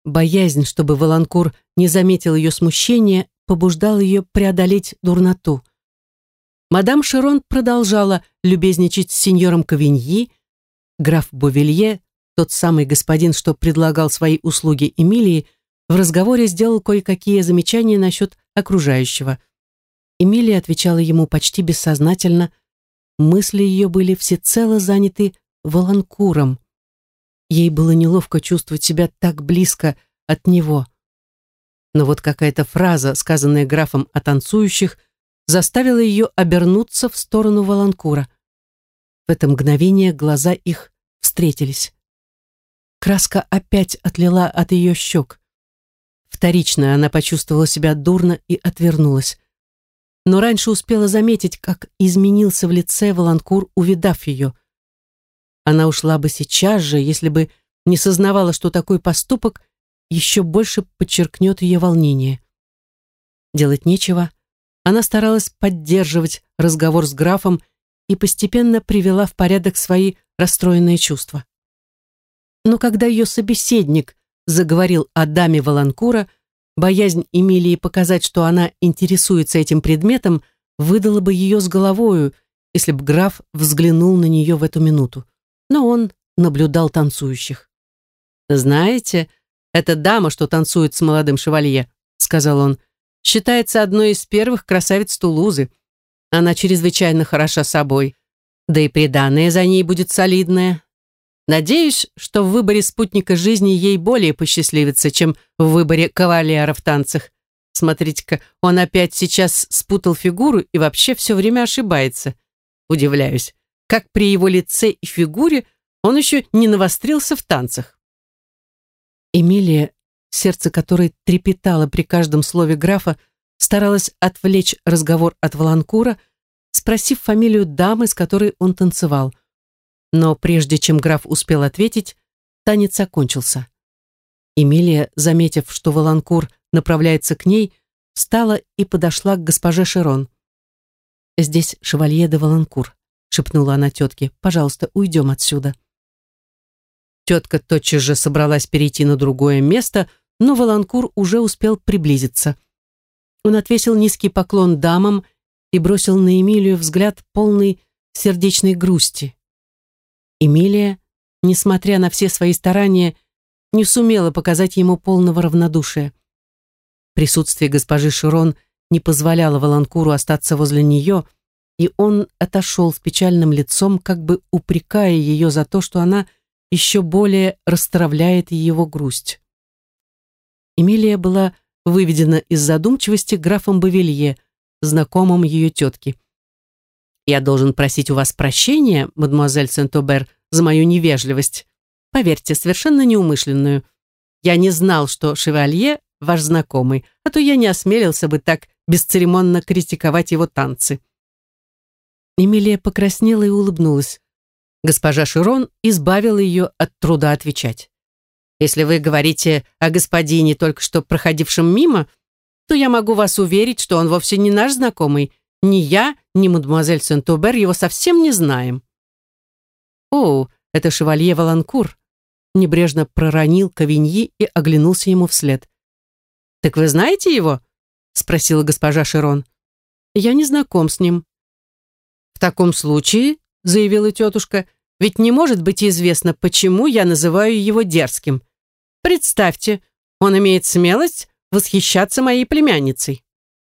Боязнь, чтобы Воланкур не заметил ее смущения, побуждала ее преодолеть дурноту. Мадам Шерон продолжала любезничать с сеньором Кавиньи. Граф Бовелье, тот самый господин, что предлагал свои услуги Эмилии, в разговоре сделал кое-какие замечания насчет окружающего. Эмилия отвечала ему почти бессознательно. Мысли ее были всецело заняты Воланкуром. Ей было неловко чувствовать себя так близко от него. Но вот какая-то фраза, сказанная графом о танцующих, заставила ее обернуться в сторону Воланкура. В это мгновение глаза их встретились. Краска опять отлила от ее щек. Вторично она почувствовала себя дурно и отвернулась. Но раньше успела заметить, как изменился в лице Воланкур, увидав ее. Она ушла бы сейчас же, если бы не сознавала, что такой поступок еще больше подчеркнет ее волнение. Делать нечего. Она старалась поддерживать разговор с графом и постепенно привела в порядок свои расстроенные чувства. Но когда ее собеседник заговорил о даме Воланкура, боязнь Эмилии показать, что она интересуется этим предметом, выдала бы ее с головою, если б граф взглянул на нее в эту минуту. Но он наблюдал танцующих. «Знаете, эта дама, что танцует с молодым шевалье, — сказал он, — считается одной из первых красавиц Тулузы. Она чрезвычайно хороша собой, да и приданое за ней будет солидное. Надеюсь, что в выборе спутника жизни ей более посчастливится, чем в выборе кавалера в танцах. Смотрите-ка, он опять сейчас спутал фигуру и вообще все время ошибается. Удивляюсь, как при его лице и фигуре он еще не навострился в танцах». Эмилия, сердце которой трепетало при каждом слове графа, старалась отвлечь разговор от Воланкура, спросив фамилию дамы, с которой он танцевал. Но прежде чем граф успел ответить, танец окончился. Эмилия, заметив, что Воланкур направляется к ней, встала и подошла к госпоже Шерон. «Здесь шевалье де Воланкур», — шепнула она тетке. «Пожалуйста, уйдем отсюда». Тетка тотчас же собралась перейти на другое место, но Воланкур уже успел приблизиться. Он отвесил низкий поклон дамам и бросил на Эмилию взгляд полный сердечной грусти. Эмилия, несмотря на все свои старания, не сумела показать ему полного равнодушия. Присутствие госпожи Шерон не позволяло Воланкуру остаться возле нее, и он отошел с печальным лицом, как бы упрекая ее за то, что она еще более расстравляет его грусть. Эмилия была выведена из задумчивости графом Бовелье, знакомым ее тетки. «Я должен просить у вас прощения, мадемуазель Сент-Обер, за мою невежливость. Поверьте, совершенно неумышленную. Я не знал, что шевалье ваш знакомый, а то я не осмелился бы так бесцеремонно критиковать его танцы». Эмилия покраснела и улыбнулась. Госпожа Шерон избавила ее от труда отвечать. «Если вы говорите о господине, только что проходившем мимо, то я могу вас уверить, что он вовсе не наш знакомый. Ни я, ни мадемуазель Сент-Обер его совсем не знаем». «О, это шевалье Воланкур», — небрежно проронил Кавиньи и оглянулся ему вслед. «Так вы знаете его?» — спросила госпожа Шерон. «Я не знаком с ним». «В таком случае, — заявила тетушка, — ведь не может быть известно, почему я называю его дерзким. Представьте, он имеет смелость восхищаться моей племянницей».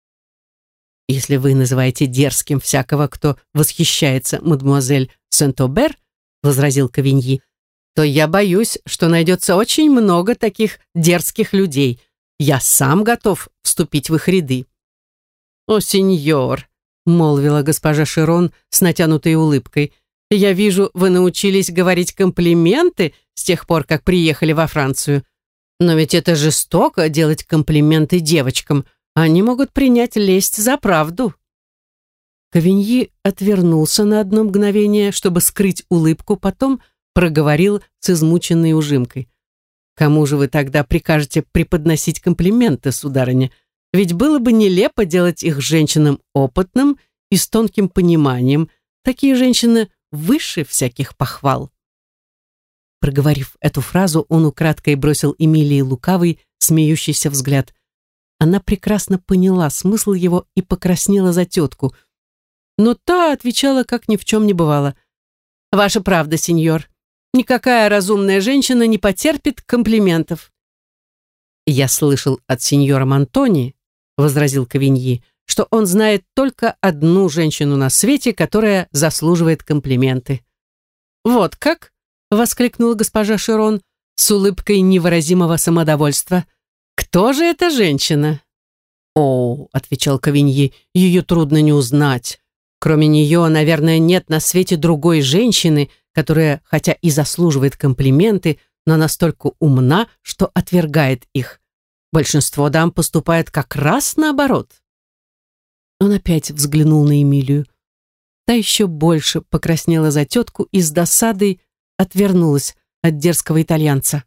«Если вы называете дерзким всякого, кто восхищается мадемуазель Сент-Обер, — возразил Кавиньи, — то я боюсь, что найдется очень много таких дерзких людей. Я сам готов вступить в их ряды». «О, сеньор!» — молвила госпожа Шерон с натянутой улыбкой. «Я вижу, вы научились говорить комплименты с тех пор, как приехали во Францию. Но ведь это жестоко — делать комплименты девочкам. Они могут принять лесть за правду». Кавиньи отвернулся на одно мгновение, чтобы скрыть улыбку, потом проговорил с измученной ужимкой. «Кому же вы тогда прикажете преподносить комплименты, сударыня? Ведь было бы нелепо делать их женщинам опытным и с тонким пониманием. Такие женщины выше всяких похвал». Проговорив эту фразу, он украдкой бросил Эмилии лукавый, смеющийся взгляд. Она прекрасно поняла смысл его и покраснела за тетку. Но та отвечала, как ни в чем не бывало. «Ваша правда, сеньор. Никакая разумная женщина не потерпит комплиментов». «Я слышал от сеньора Монтони, — возразил Кавиньи, — что он знает только одну женщину на свете, которая заслуживает комплименты». «Вот как?» — воскликнула госпожа Шерон с улыбкой невыразимого самодовольства. «Кто же эта женщина?» «О, — отвечал Кавиньи, — ее трудно не узнать. Кроме нее, наверное, нет на свете другой женщины, которая, хотя и заслуживает комплименты, но настолько умна, что отвергает их. Большинство дам поступает как раз наоборот». Он опять взглянул на Эмилию. Та еще больше покраснела за тетку и с досадой отвернулась от дерзкого итальянца.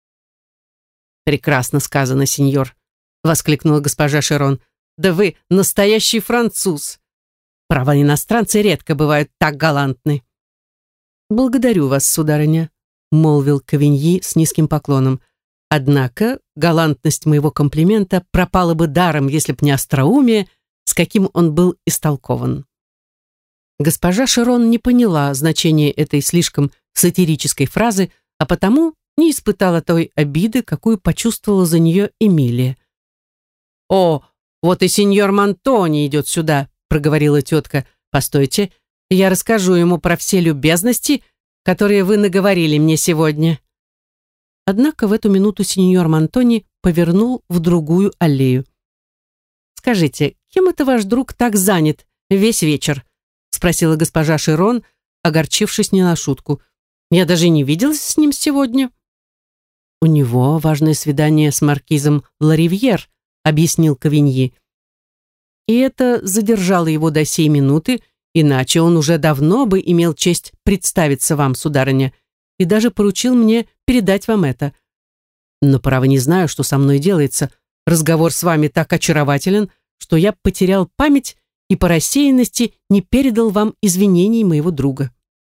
«Прекрасно сказано, сеньор», — воскликнула госпожа Шерон. «Да вы настоящий француз. Право, иностранцы редко бывают так галантны». «Благодарю вас, сударыня», — молвил Кавиньи с низким поклоном. «Однако галантность моего комплимента пропала бы даром, если б не остроумие, с каким он был истолкован». Госпожа Шерон не поняла значения этой слишком сатирической фразы, а потому не испытала той обиды, какую почувствовала за нее Эмилия. «О, вот и сеньор Монтони идет сюда», — проговорила тетка. «Постойте, я расскажу ему про все любезности, которые вы наговорили мне сегодня». Однако в эту минуту сеньор Монтони повернул в другую аллею. «Скажите, кем это ваш друг так занят весь вечер?» — спросила госпожа Шерон, огорчившись не на шутку. «Я даже не виделась с ним сегодня». «У него важное свидание с маркизом Ларивьер», — объяснил Кавиньи. «И это задержало его до сей минуты, иначе он уже давно бы имел честь представиться вам, сударыня, и даже поручил мне передать вам это. Но, право, не знаю, что со мной делается. Разговор с вами так очарователен, что я потерял память и по рассеянности не передал вам извинений моего друга».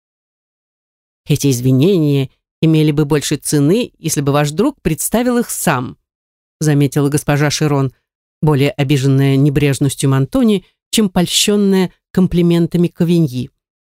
«Эти извинения имели бы больше цены, если бы ваш друг представил их сам», заметила госпожа Шерон, более обиженная небрежностью Монтони, чем польщенная комплиментами Кавиньи.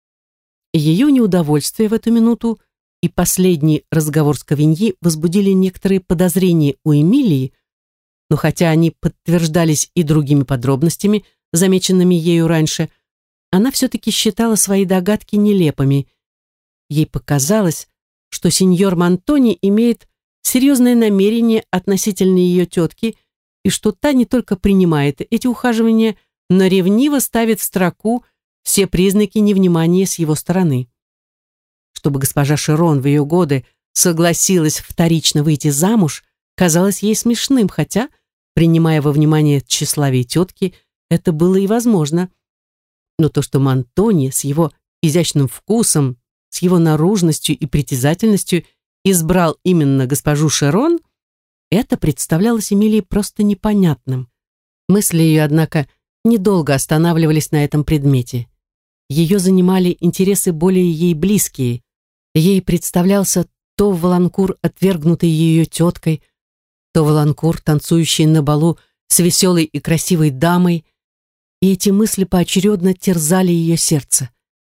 Ее неудовольствие в эту минуту и последний разговор с Кавиньи возбудили некоторые подозрения у Эмилии, но хотя они подтверждались и другими подробностями, замеченными ею раньше, она все-таки считала свои догадки нелепыми. Ей показалось, что сеньор Монтони имеет серьезное намерение относительно ее тетки и что та не только принимает эти ухаживания, но ревниво ставит в строку все признаки невнимания с его стороны. Чтобы госпожа Шерон в ее годы согласилась вторично выйти замуж, казалось ей смешным, хотя, принимая во внимание тщеславие тетки, это было и возможно. Но то, что Монтони с его изящным вкусом, с его наружностью и притязательностью избрал именно госпожу Шерон, это представлялось Эмилии просто непонятным. Мысли ее, однако, недолго останавливались на этом предмете. Ее занимали интересы более ей близкие. Ей представлялся то Валанкур, отвергнутый ее теткой, то Валанкур, танцующий на балу с веселой и красивой дамой, и эти мысли поочередно терзали ее сердце.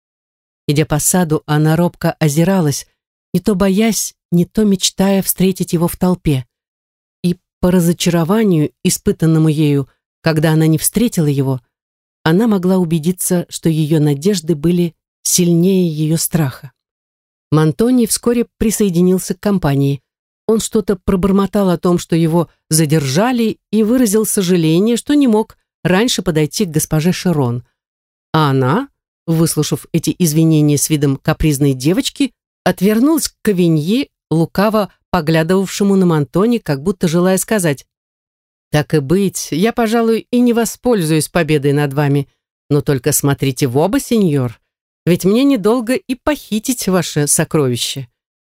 Идя по саду, она робко озиралась, не то боясь, не то мечтая встретить его в толпе. И по разочарованию, испытанному ею, когда она не встретила его, она могла убедиться, что ее надежды были сильнее ее страха. Монтони вскоре присоединился к компании. Он что-то пробормотал о том, что его задержали, и выразил сожаление, что не мог раньше подойти к госпоже Шерон. А она, выслушав эти извинения с видом капризной девочки, отвернулась к Кавиньи, лукаво поглядывавшему на Монтони, как будто желая сказать: «Так и быть, я, пожалуй, и не воспользуюсь победой над вами, но только смотрите в оба, сеньор, ведь мне недолго и похитить ваше сокровище».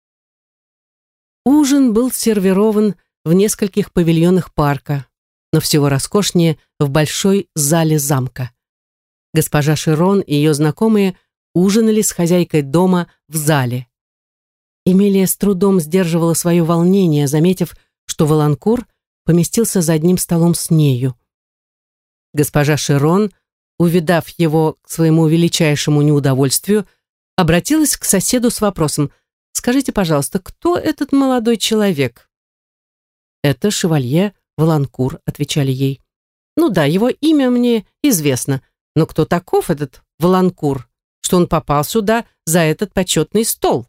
Ужин был сервирован в нескольких павильонах парка, но всего роскошнее в большой зале замка. Госпожа Шерон и ее знакомые ужинали с хозяйкой дома в зале. Эмилия с трудом сдерживала свое волнение, заметив, что Валанкур поместился за одним столом с нею. Госпожа Шерон, увидав его к своему величайшему неудовольствию, обратилась к соседу с вопросом: «Скажите, пожалуйста, кто этот молодой человек?» «Это шевалье Валанкур», — отвечали ей. «Ну да, его имя мне известно, но кто таков этот Валанкур, что он попал сюда за этот почетный стол?»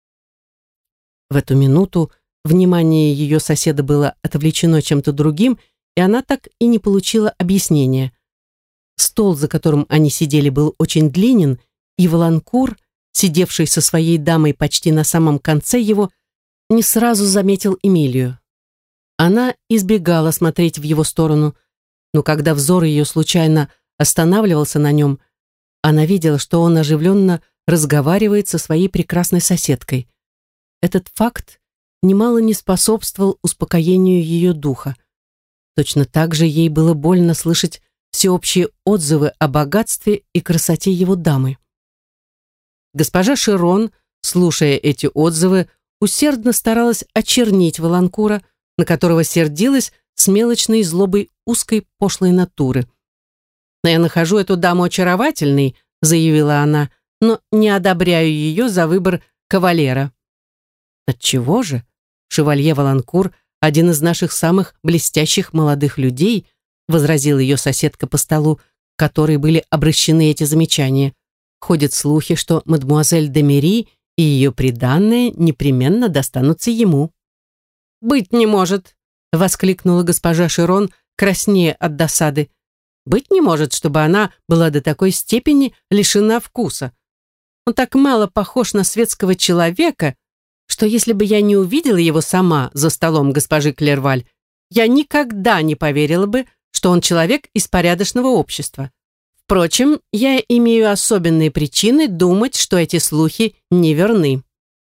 В эту минуту внимание ее соседа было отвлечено чем-то другим, и она так и не получила объяснения. Стол, за которым они сидели, был очень длинен, и Валанкур, сидевший со своей дамой почти на самом конце его, не сразу заметил Эмилию. Она избегала смотреть в его сторону, но когда взор ее случайно останавливался на нем, она видела, что он оживленно разговаривает со своей прекрасной соседкой. Этот факт немало не способствовал успокоению ее духа. Точно так же ей было больно слышать всеобщие отзывы о богатстве и красоте его дамы. Госпожа Шерон, слушая эти отзывы, усердно старалась очернить Валанкура, на которого сердилась с мелочной злобой узкой пошлой натуры. «Но я нахожу эту даму очаровательной», — заявила она, «но не одобряю ее за выбор кавалера». «Отчего же? Шевалье Валанкур — один из наших самых блестящих молодых людей», — возразила ее соседка по столу, к которой были обращены эти замечания. «Ходят слухи, что мадемуазель де Мери и ее приданное непременно достанутся ему». «Быть не может!» — воскликнула госпожа Шерон, краснея от досады. «Быть не может, чтобы она была до такой степени лишена вкуса. Он так мало похож на светского человека, что если бы я не увидела его сама за столом госпожи Клерваль, я никогда не поверила бы, что он человек из порядочного общества. Впрочем, я имею особенные причины думать, что эти слухи неверны».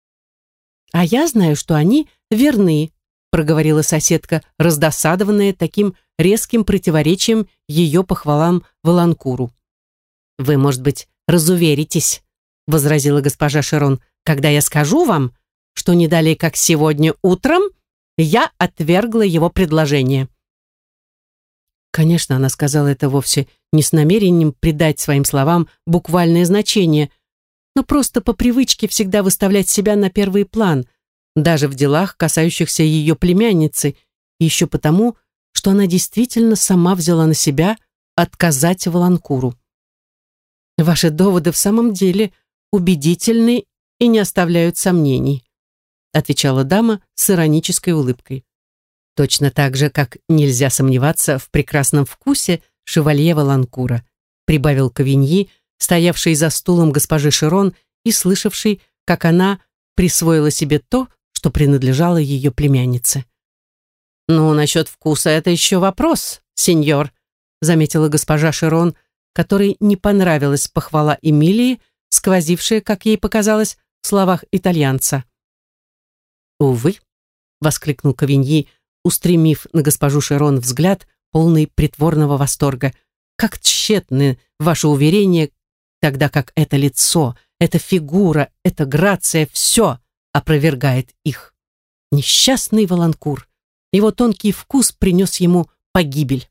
«А я знаю, что они верны», — проговорила соседка, раздосадованная таким резким противоречием ее похвалам Валанкуру. «Вы, может быть, разуверитесь», — возразила госпожа Шерон, «когда я скажу вам, что не далее, как сегодня утром, я отвергла его предложение». Конечно, она сказала это вовсе не с намерением придать своим словам буквальное значение, но просто по привычке всегда выставлять себя на первый план, даже в делах, касающихся ее племянницы, и еще потому, что она действительно сама взяла на себя отказать Валанкуру. «Ваши доводы в самом деле убедительны и не оставляют сомнений», отвечала дама с иронической улыбкой. «Точно так же, как нельзя сомневаться в прекрасном вкусе шевалье Валанкура», прибавил Кавиньи, стоявший за стулом госпожи Шерон и слышавший, как она присвоила себе то, что принадлежало ее племяннице. «Ну, насчет вкуса это еще вопрос, сеньор», заметила госпожа Шерон, которой не понравилась похвала Эмилии, сквозившая, как ей показалось, в словах итальянца. «Увы», — воскликнул Кавиньи, устремив на госпожу Шерон взгляд, полный притворного восторга. «Как тщетны ваши уверения, тогда как это лицо, эта фигура, эта грация — все опровергает их. Несчастный Валанкур, его тонкий вкус принес ему погибель».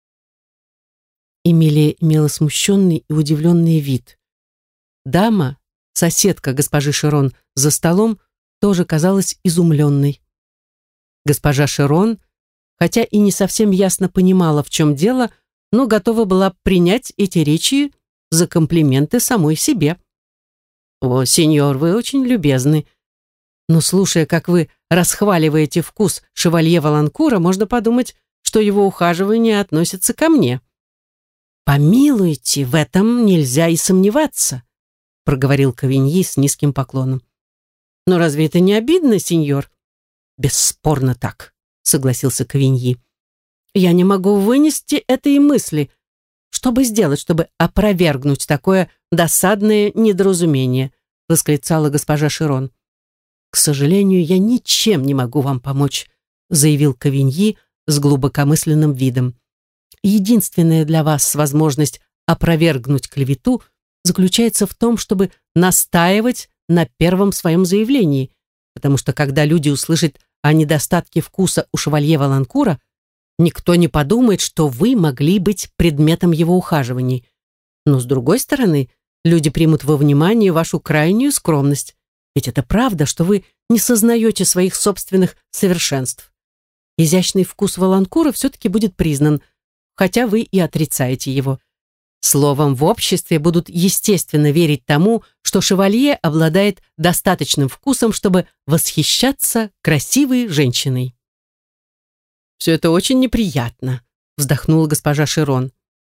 Эмилия имела смущенный и удивленный вид. Дама, соседка госпожи Шерон за столом, тоже казалась изумленной. Госпожа Шерон, хотя и не совсем ясно понимала, в чем дело, но готова была принять эти речи за комплименты самой себе. «О, сеньор, вы очень любезны. Но слушая, как вы расхваливаете вкус шевалье Валанкура, можно подумать, что его ухаживание относится ко мне». «Помилуйте, в этом нельзя и сомневаться», проговорил Кавиньи с низким поклоном. «Но разве это не обидно, сеньор?» «Бесспорно так», согласился Кавиньи. «Я не могу вынести этой мысли. Что бы сделать, чтобы опровергнуть такое досадное недоразумение?» восклицала госпожа Шерон. «К сожалению, я ничем не могу вам помочь», заявил Кавиньи с глубокомысленным видом. «Единственная для вас возможность опровергнуть клевету заключается в том, чтобы настаивать на первом своем заявлении, потому что когда люди услышат о недостатке вкуса у шевалье Валанкура, никто не подумает, что вы могли быть предметом его ухаживаний. Но, с другой стороны, люди примут во внимание вашу крайнюю скромность. Ведь это правда, что вы не сознаете своих собственных совершенств. Изящный вкус Валанкура все-таки будет признан, хотя вы и отрицаете его. Словом, в обществе будут естественно верить тому, что шевалье обладает достаточным вкусом, чтобы восхищаться красивой женщиной. «Все это очень неприятно», — вздохнула госпожа Широн.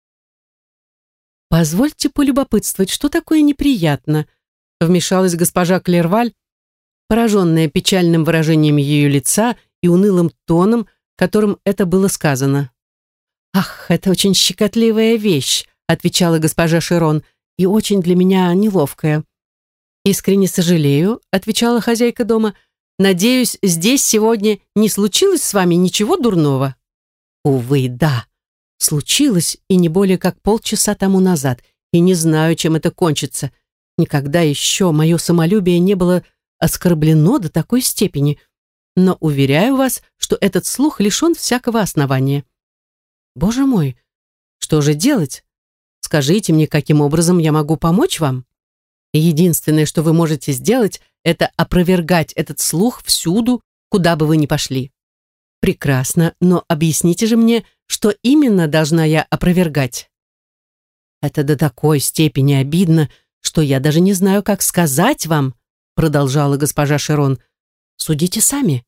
«Позвольте полюбопытствовать, что такое неприятно?» — вмешалась госпожа Клерваль, пораженная печальным выражением ее лица и унылым тоном, которым это было сказано. «Ах, это очень щекотливая вещь», — отвечала госпожа Широн, — «и очень для меня неловкая». «Искренне сожалею», — отвечала хозяйка дома, — «надеюсь, здесь сегодня не случилось с вами ничего дурного?» «Увы, да, случилось, и не более как полчаса тому назад, и не знаю, чем это кончится. Никогда еще мое самолюбие не было оскорблено до такой степени, но уверяю вас, что этот слух лишен всякого основания». «Боже мой, что же делать? Скажите мне, каким образом я могу помочь вам? Единственное, что вы можете сделать, это опровергать этот слух всюду, куда бы вы ни пошли». «Прекрасно, но объясните же мне, что именно должна я опровергать?» «Это до такой степени обидно, что я даже не знаю, как сказать вам», продолжала госпожа Широн. «Судите сами.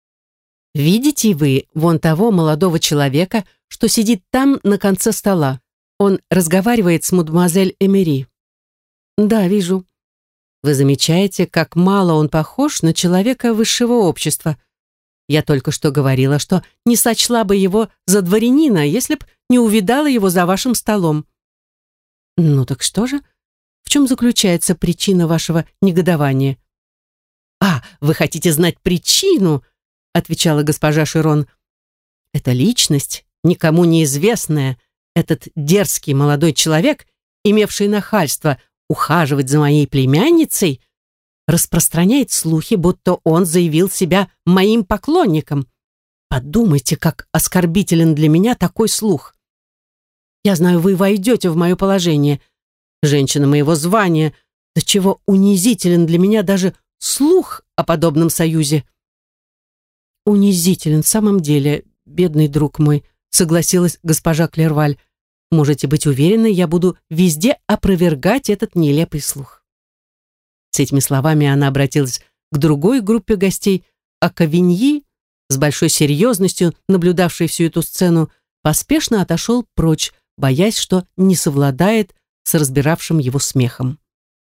Видите вы вон того молодого человека, что сидит там на конце стола? Он разговаривает с мадемуазель Эмери». «Да, вижу». «Вы замечаете, как мало он похож на человека высшего общества? Я только что говорила, что не сочла бы его за дворянина, если б не увидала его за вашим столом». «Ну так что же? В чем заключается причина вашего негодования?» «А, вы хотите знать причину?» — отвечала госпожа Широн. «Эта личность, никому неизвестная, этот дерзкий молодой человек, имевший нахальство ухаживать за моей племянницей, распространяет слухи, будто он заявил себя моим поклонником. Подумайте, как оскорбителен для меня такой слух. Я знаю, вы войдете в мое положение. Женщина моего звания, до чего унизителен для меня даже слух о подобном союзе». «Унизителен в самом деле, бедный друг мой», согласилась госпожа Клерваль. «Можете быть уверены, я буду везде опровергать этот нелепый слух». С этими словами она обратилась к другой группе гостей, а Кавиньи, с большой серьезностью наблюдавший всю эту сцену, поспешно отошел прочь, боясь, что не совладает с разбиравшим его смехом.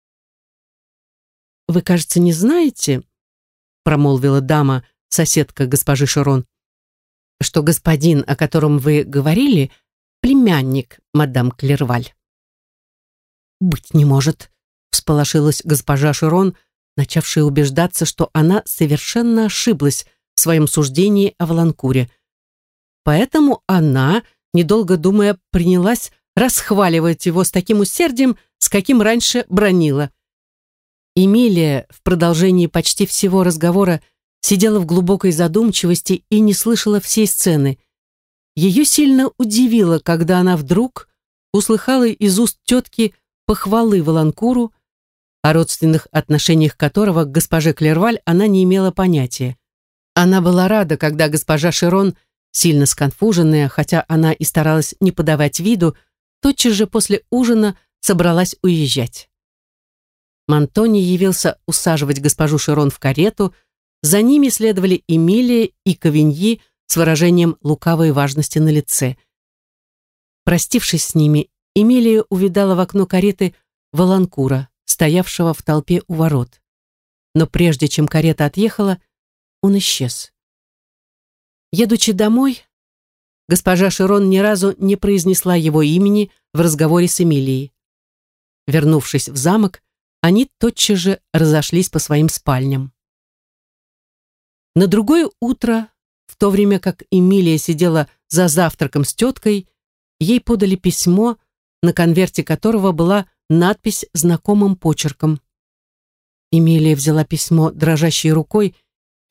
«Вы, кажется, не знаете, — промолвила дама, соседка госпожи Широн, — что господин, о котором вы говорили, племянник мадам Клерваль». «Быть не может», — всполошилась госпожа Широн, начавшая убеждаться, что она совершенно ошиблась в своем суждении о Валанкуре. Поэтому она, недолго думая, принялась расхваливать его с таким усердием, с каким раньше бранила. Эмилия в продолжении почти всего разговора сидела в глубокой задумчивости и не слышала всей сцены. Ее сильно удивило, когда она вдруг услыхала из уст тетки похвалы Валанкуру, о родственных отношениях которого к госпоже Клерваль она не имела понятия. Она была рада, когда госпожа Широн, сильно сконфуженная, хотя она и старалась не подавать виду, тотчас же после ужина собралась уезжать. Монтони явился усаживать госпожу Широн в карету, за ними следовали Эмилия и Кавиньи с выражением лукавой важности на лице. Простившись с ними, Эмилия увидала в окно кареты Валанкура, стоявшего в толпе у ворот. Но прежде чем карета отъехала, он исчез. Едучи домой, госпожа Широн ни разу не произнесла его имени в разговоре с Эмилией. Вернувшись в замок, они тотчас же разошлись по своим спальням. На другое утро, в то время как Эмилия сидела за завтраком с теткой, ей подали письмо, на конверте которого была надпись знакомым почерком. Эмилия взяла письмо дрожащей рукой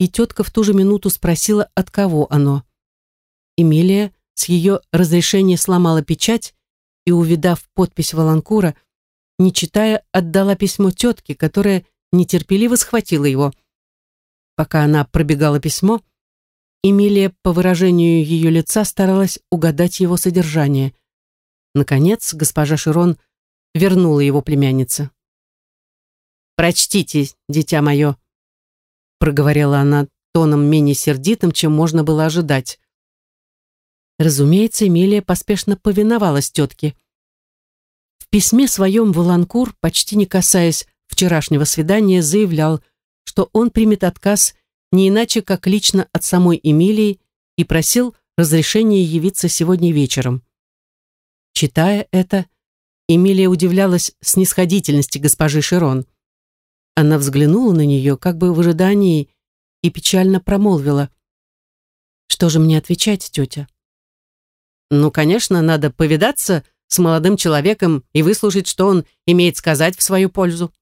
и тетка в ту же минуту спросила, от кого оно. Эмилия с ее разрешения сломала печать и, увидав подпись Воланкура, не читая, отдала письмо тетке, которая нетерпеливо схватила его. Пока она пробегала письмо, Эмилия, по выражению ее лица, старалась угадать его содержание. Наконец, госпожа Широн вернула его племяннице. «Прочтите, дитя мое», — проговорила она тоном менее сердитым, чем можно было ожидать. Разумеется, Эмилия поспешно повиновалась тетке. В письме своем Воланкур, почти не касаясь вчерашнего свидания, заявлял, что он примет отказ не иначе, как лично от самой Эмилии, и просил разрешения явиться сегодня вечером. Читая это, Эмилия удивлялась снисходительности госпожи Широн. Она взглянула на нее, как бы в ожидании, и печально промолвила: «Что же мне отвечать, тетя?» «Ну, конечно, надо повидаться с молодым человеком и выслушать, что он имеет сказать в свою пользу».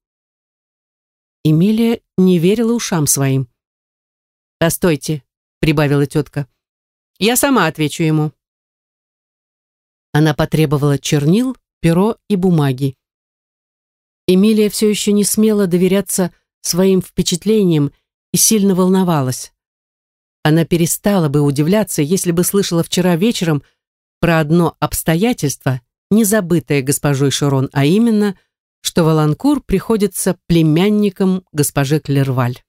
Эмилия не верила ушам своим. «Постойте», — прибавила тетка, — «я сама отвечу ему». Она потребовала чернил, перо и бумаги. Эмилия все еще не смела доверяться своим впечатлениям и сильно волновалась. Она перестала бы удивляться, если бы слышала вчера вечером про одно обстоятельство, не забытое госпожой Широн, а именно, что Воланкур приходится племянником госпожи Клерваль.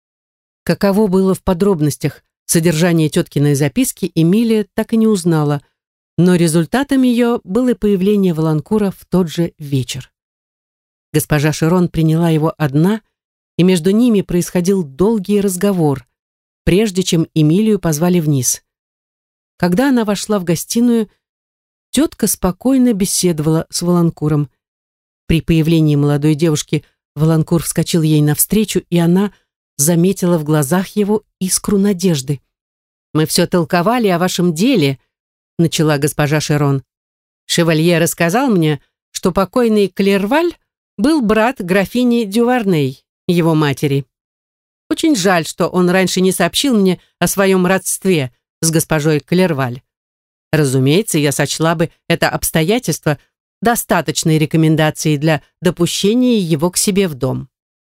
Каково было в подробностях содержание теткиной записки, Эмилия так и не узнала, но результатом ее было появление Воланкура в тот же вечер. Госпожа Широн приняла его одна, и между ними происходил долгий разговор, прежде чем Эмилию позвали вниз. Когда она вошла в гостиную, тетка спокойно беседовала с Воланкуром. При появлении молодой девушки Воланкур вскочил ей навстречу, и она заметила в глазах его искру надежды. «Мы все толковали о вашем деле», — начала госпожа Широн. «Шевалье рассказал мне, что покойный Клерваль был брат графини Дюварней, его матери. Очень жаль, что он раньше не сообщил мне о своем родстве с госпожой Клерваль. Разумеется, я сочла бы это обстоятельство достаточной рекомендацией для допущения его к себе в дом».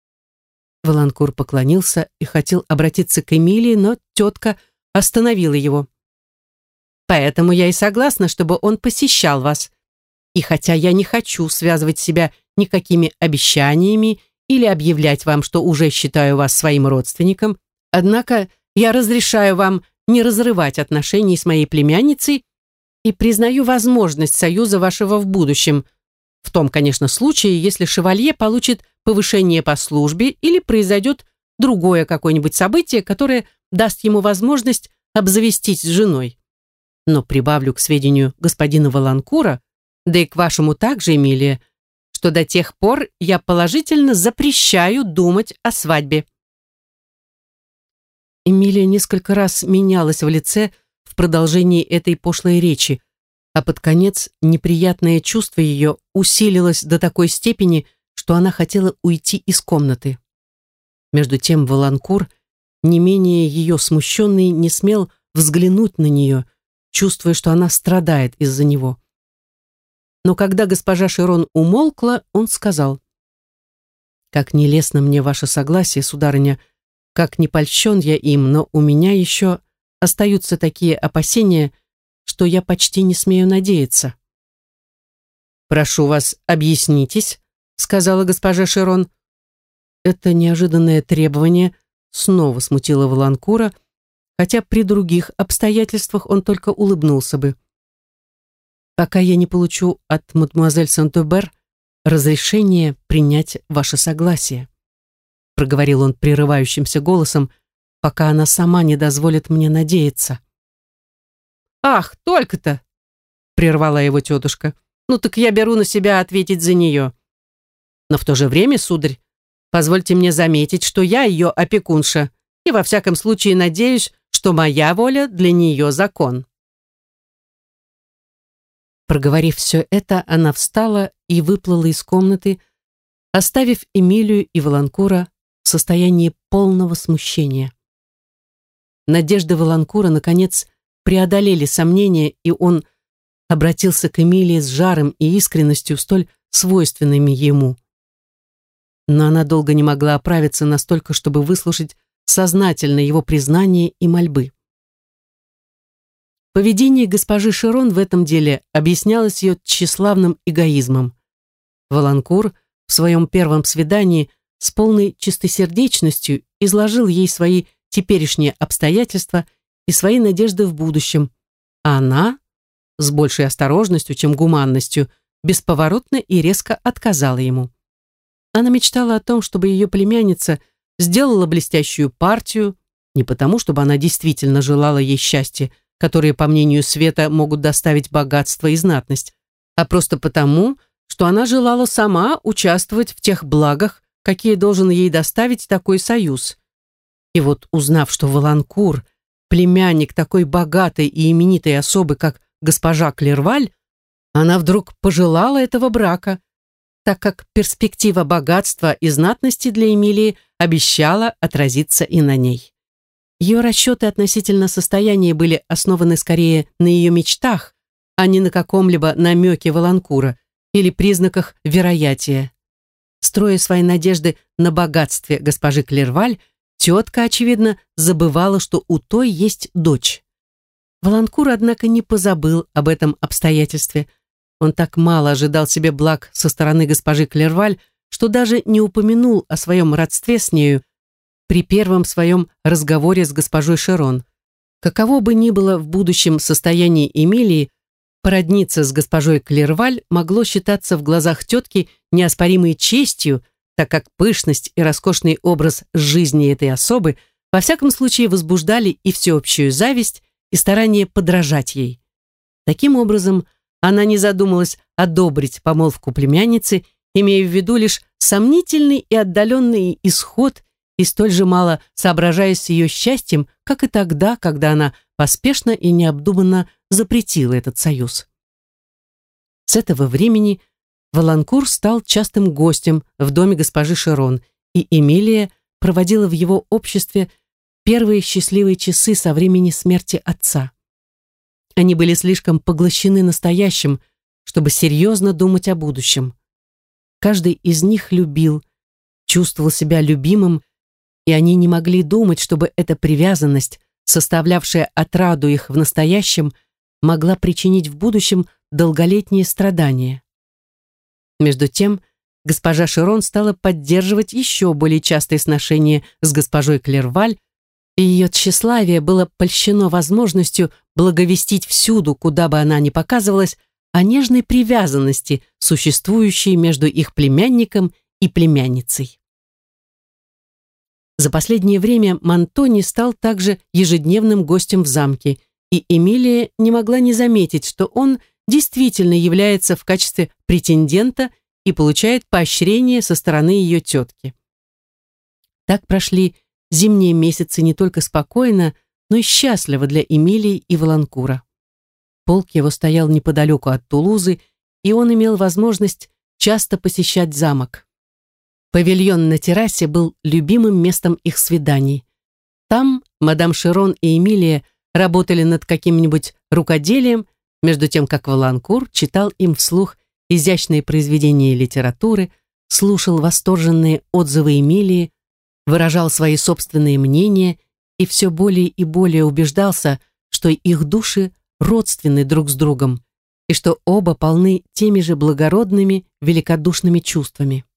Воланкур поклонился и хотел обратиться к Эмилии, но тетка остановила его. «Поэтому я и согласна, чтобы он посещал вас. И хотя я не хочу связывать себя никакими обещаниями или объявлять вам, что уже считаю вас своим родственником, однако я разрешаю вам не разрывать отношений с моей племянницей и признаю возможность союза вашего в будущем, в том, конечно, случае, если шевалье получит повышение по службе или произойдет другое какое-нибудь событие, которое даст ему возможность обзавестись с женой. Но прибавлю к сведению господина Воланкура, да и к вашему также, Эмилия, что до тех пор я положительно запрещаю думать о свадьбе». Эмилия несколько раз менялась в лице в продолжении этой пошлой речи, а под конец неприятное чувство ее усилилось до такой степени, что она хотела уйти из комнаты. Между тем Воланкур, не менее ее смущенный, не смел взглянуть на нее, чувствуя, что она страдает из-за него. Но когда госпожа Широн умолкла, он сказал: «Как нелестно мне ваше согласие, сударыня, как не польщен я им, но у меня еще остаются такие опасения, что я почти не смею надеяться». «Прошу вас, объяснитесь», — сказала госпожа Широн. Это неожиданное требование снова смутило Воланкура, хотя при других обстоятельствах он только улыбнулся бы. «Пока я не получу от мадемуазель Сент-Обер разрешение принять ваше согласие», проговорил он прерывающимся голосом, «пока она сама не дозволит мне надеяться». «Ах, только-то!» прервала его тетушка. «Ну так я беру на себя ответить за нее. Но в то же время, сударь, позвольте мне заметить, что я ее опекунша, и во всяком случае надеюсь, что моя воля для нее закон». Проговорив все это, она встала и выплыла из комнаты, оставив Эмилию и Воланкура в состоянии полного смущения. надежды Воланкура наконец преодолели сомнения, и он обратился к Эмилии с жаром и искренностью, столь свойственными ему. Но она долго не могла оправиться настолько, чтобы выслушать сознательно его признание и мольбы. Поведение госпожи Шерон в этом деле объяснялось ее тщеславным эгоизмом. Воланкур в своем первом свидании с полной чистосердечностью изложил ей свои теперешние обстоятельства и свои надежды в будущем, а она, с большей осторожностью, чем гуманностью, бесповоротно и резко отказала ему. Она мечтала о том, чтобы ее племянница сделала блестящую партию, не потому, чтобы она действительно желала ей счастья, которые, по мнению Света, могут доставить богатство и знатность, а просто потому, что она желала сама участвовать в тех благах, какие должен ей доставить такой союз. И вот, узнав, что Воланкур – племянник такой богатой и именитой особы, как госпожа Клерваль, она вдруг пожелала этого брака, так как перспектива богатства и знатности для Эмилии обещала отразиться и на ней. Ее расчеты относительно состояния были основаны скорее на ее мечтах, а не на каком-либо намеке Воланкура или признаках вероятия. Строя свои надежды на богатстве госпожи Клерваль, тетка, очевидно, забывала, что у той есть дочь. Воланкур, однако, не позабыл об этом обстоятельстве. Он так мало ожидал себе благ со стороны госпожи Клерваль, что даже не упомянул о своем родстве с нею при первом своем разговоре с госпожой Шерон. Каково бы ни было в будущем состоянии Эмилии, породниться с госпожой Клерваль могло считаться в глазах тетки неоспоримой честью, так как пышность и роскошный образ жизни этой особы во всяком случае возбуждали и всеобщую зависть, и старание подражать ей. Таким образом, она не задумалась одобрить помолвку племянницы, имея в виду лишь сомнительный и отдаленный исход, и столь же мало соображая с ее счастьем, как и тогда, когда она поспешно и необдуманно запретила этот союз. С этого времени Воланкур стал частым гостем в доме госпожи Шерон, и Эмилия проводила в его обществе первые счастливые часы со времени смерти отца. Они были слишком поглощены настоящим, чтобы серьезно думать о будущем. Каждый из них любил, чувствовал себя любимым, и они не могли думать, чтобы эта привязанность, составлявшая отраду их в настоящем, могла причинить в будущем долголетние страдания. Между тем, госпожа Шерон стала поддерживать еще более частые сношения с госпожой Клерваль, и ее тщеславие было польщено возможностью благовестить всюду, куда бы она ни показывалась, о нежной привязанности, существующей между их племянником и племянницей. За последнее время Монтони стал также ежедневным гостем в замке, и Эмилия не могла не заметить, что он действительно является в качестве претендента и получает поощрение со стороны ее тетки. Так прошли зимние месяцы не только спокойно, но и счастливо для Эмилии и Воланкура. Полк его стоял неподалеку от Тулузы, и он имел возможность часто посещать замок. Павильон на террасе был любимым местом их свиданий. Там мадам Шерон и Эмилия работали над каким-нибудь рукоделием, между тем как Воланкур читал им вслух изящные произведения литературы, слушал восторженные отзывы Эмилии, выражал свои собственные мнения и все более и более убеждался, что их души родственны друг с другом и что оба полны теми же благородными, великодушными чувствами.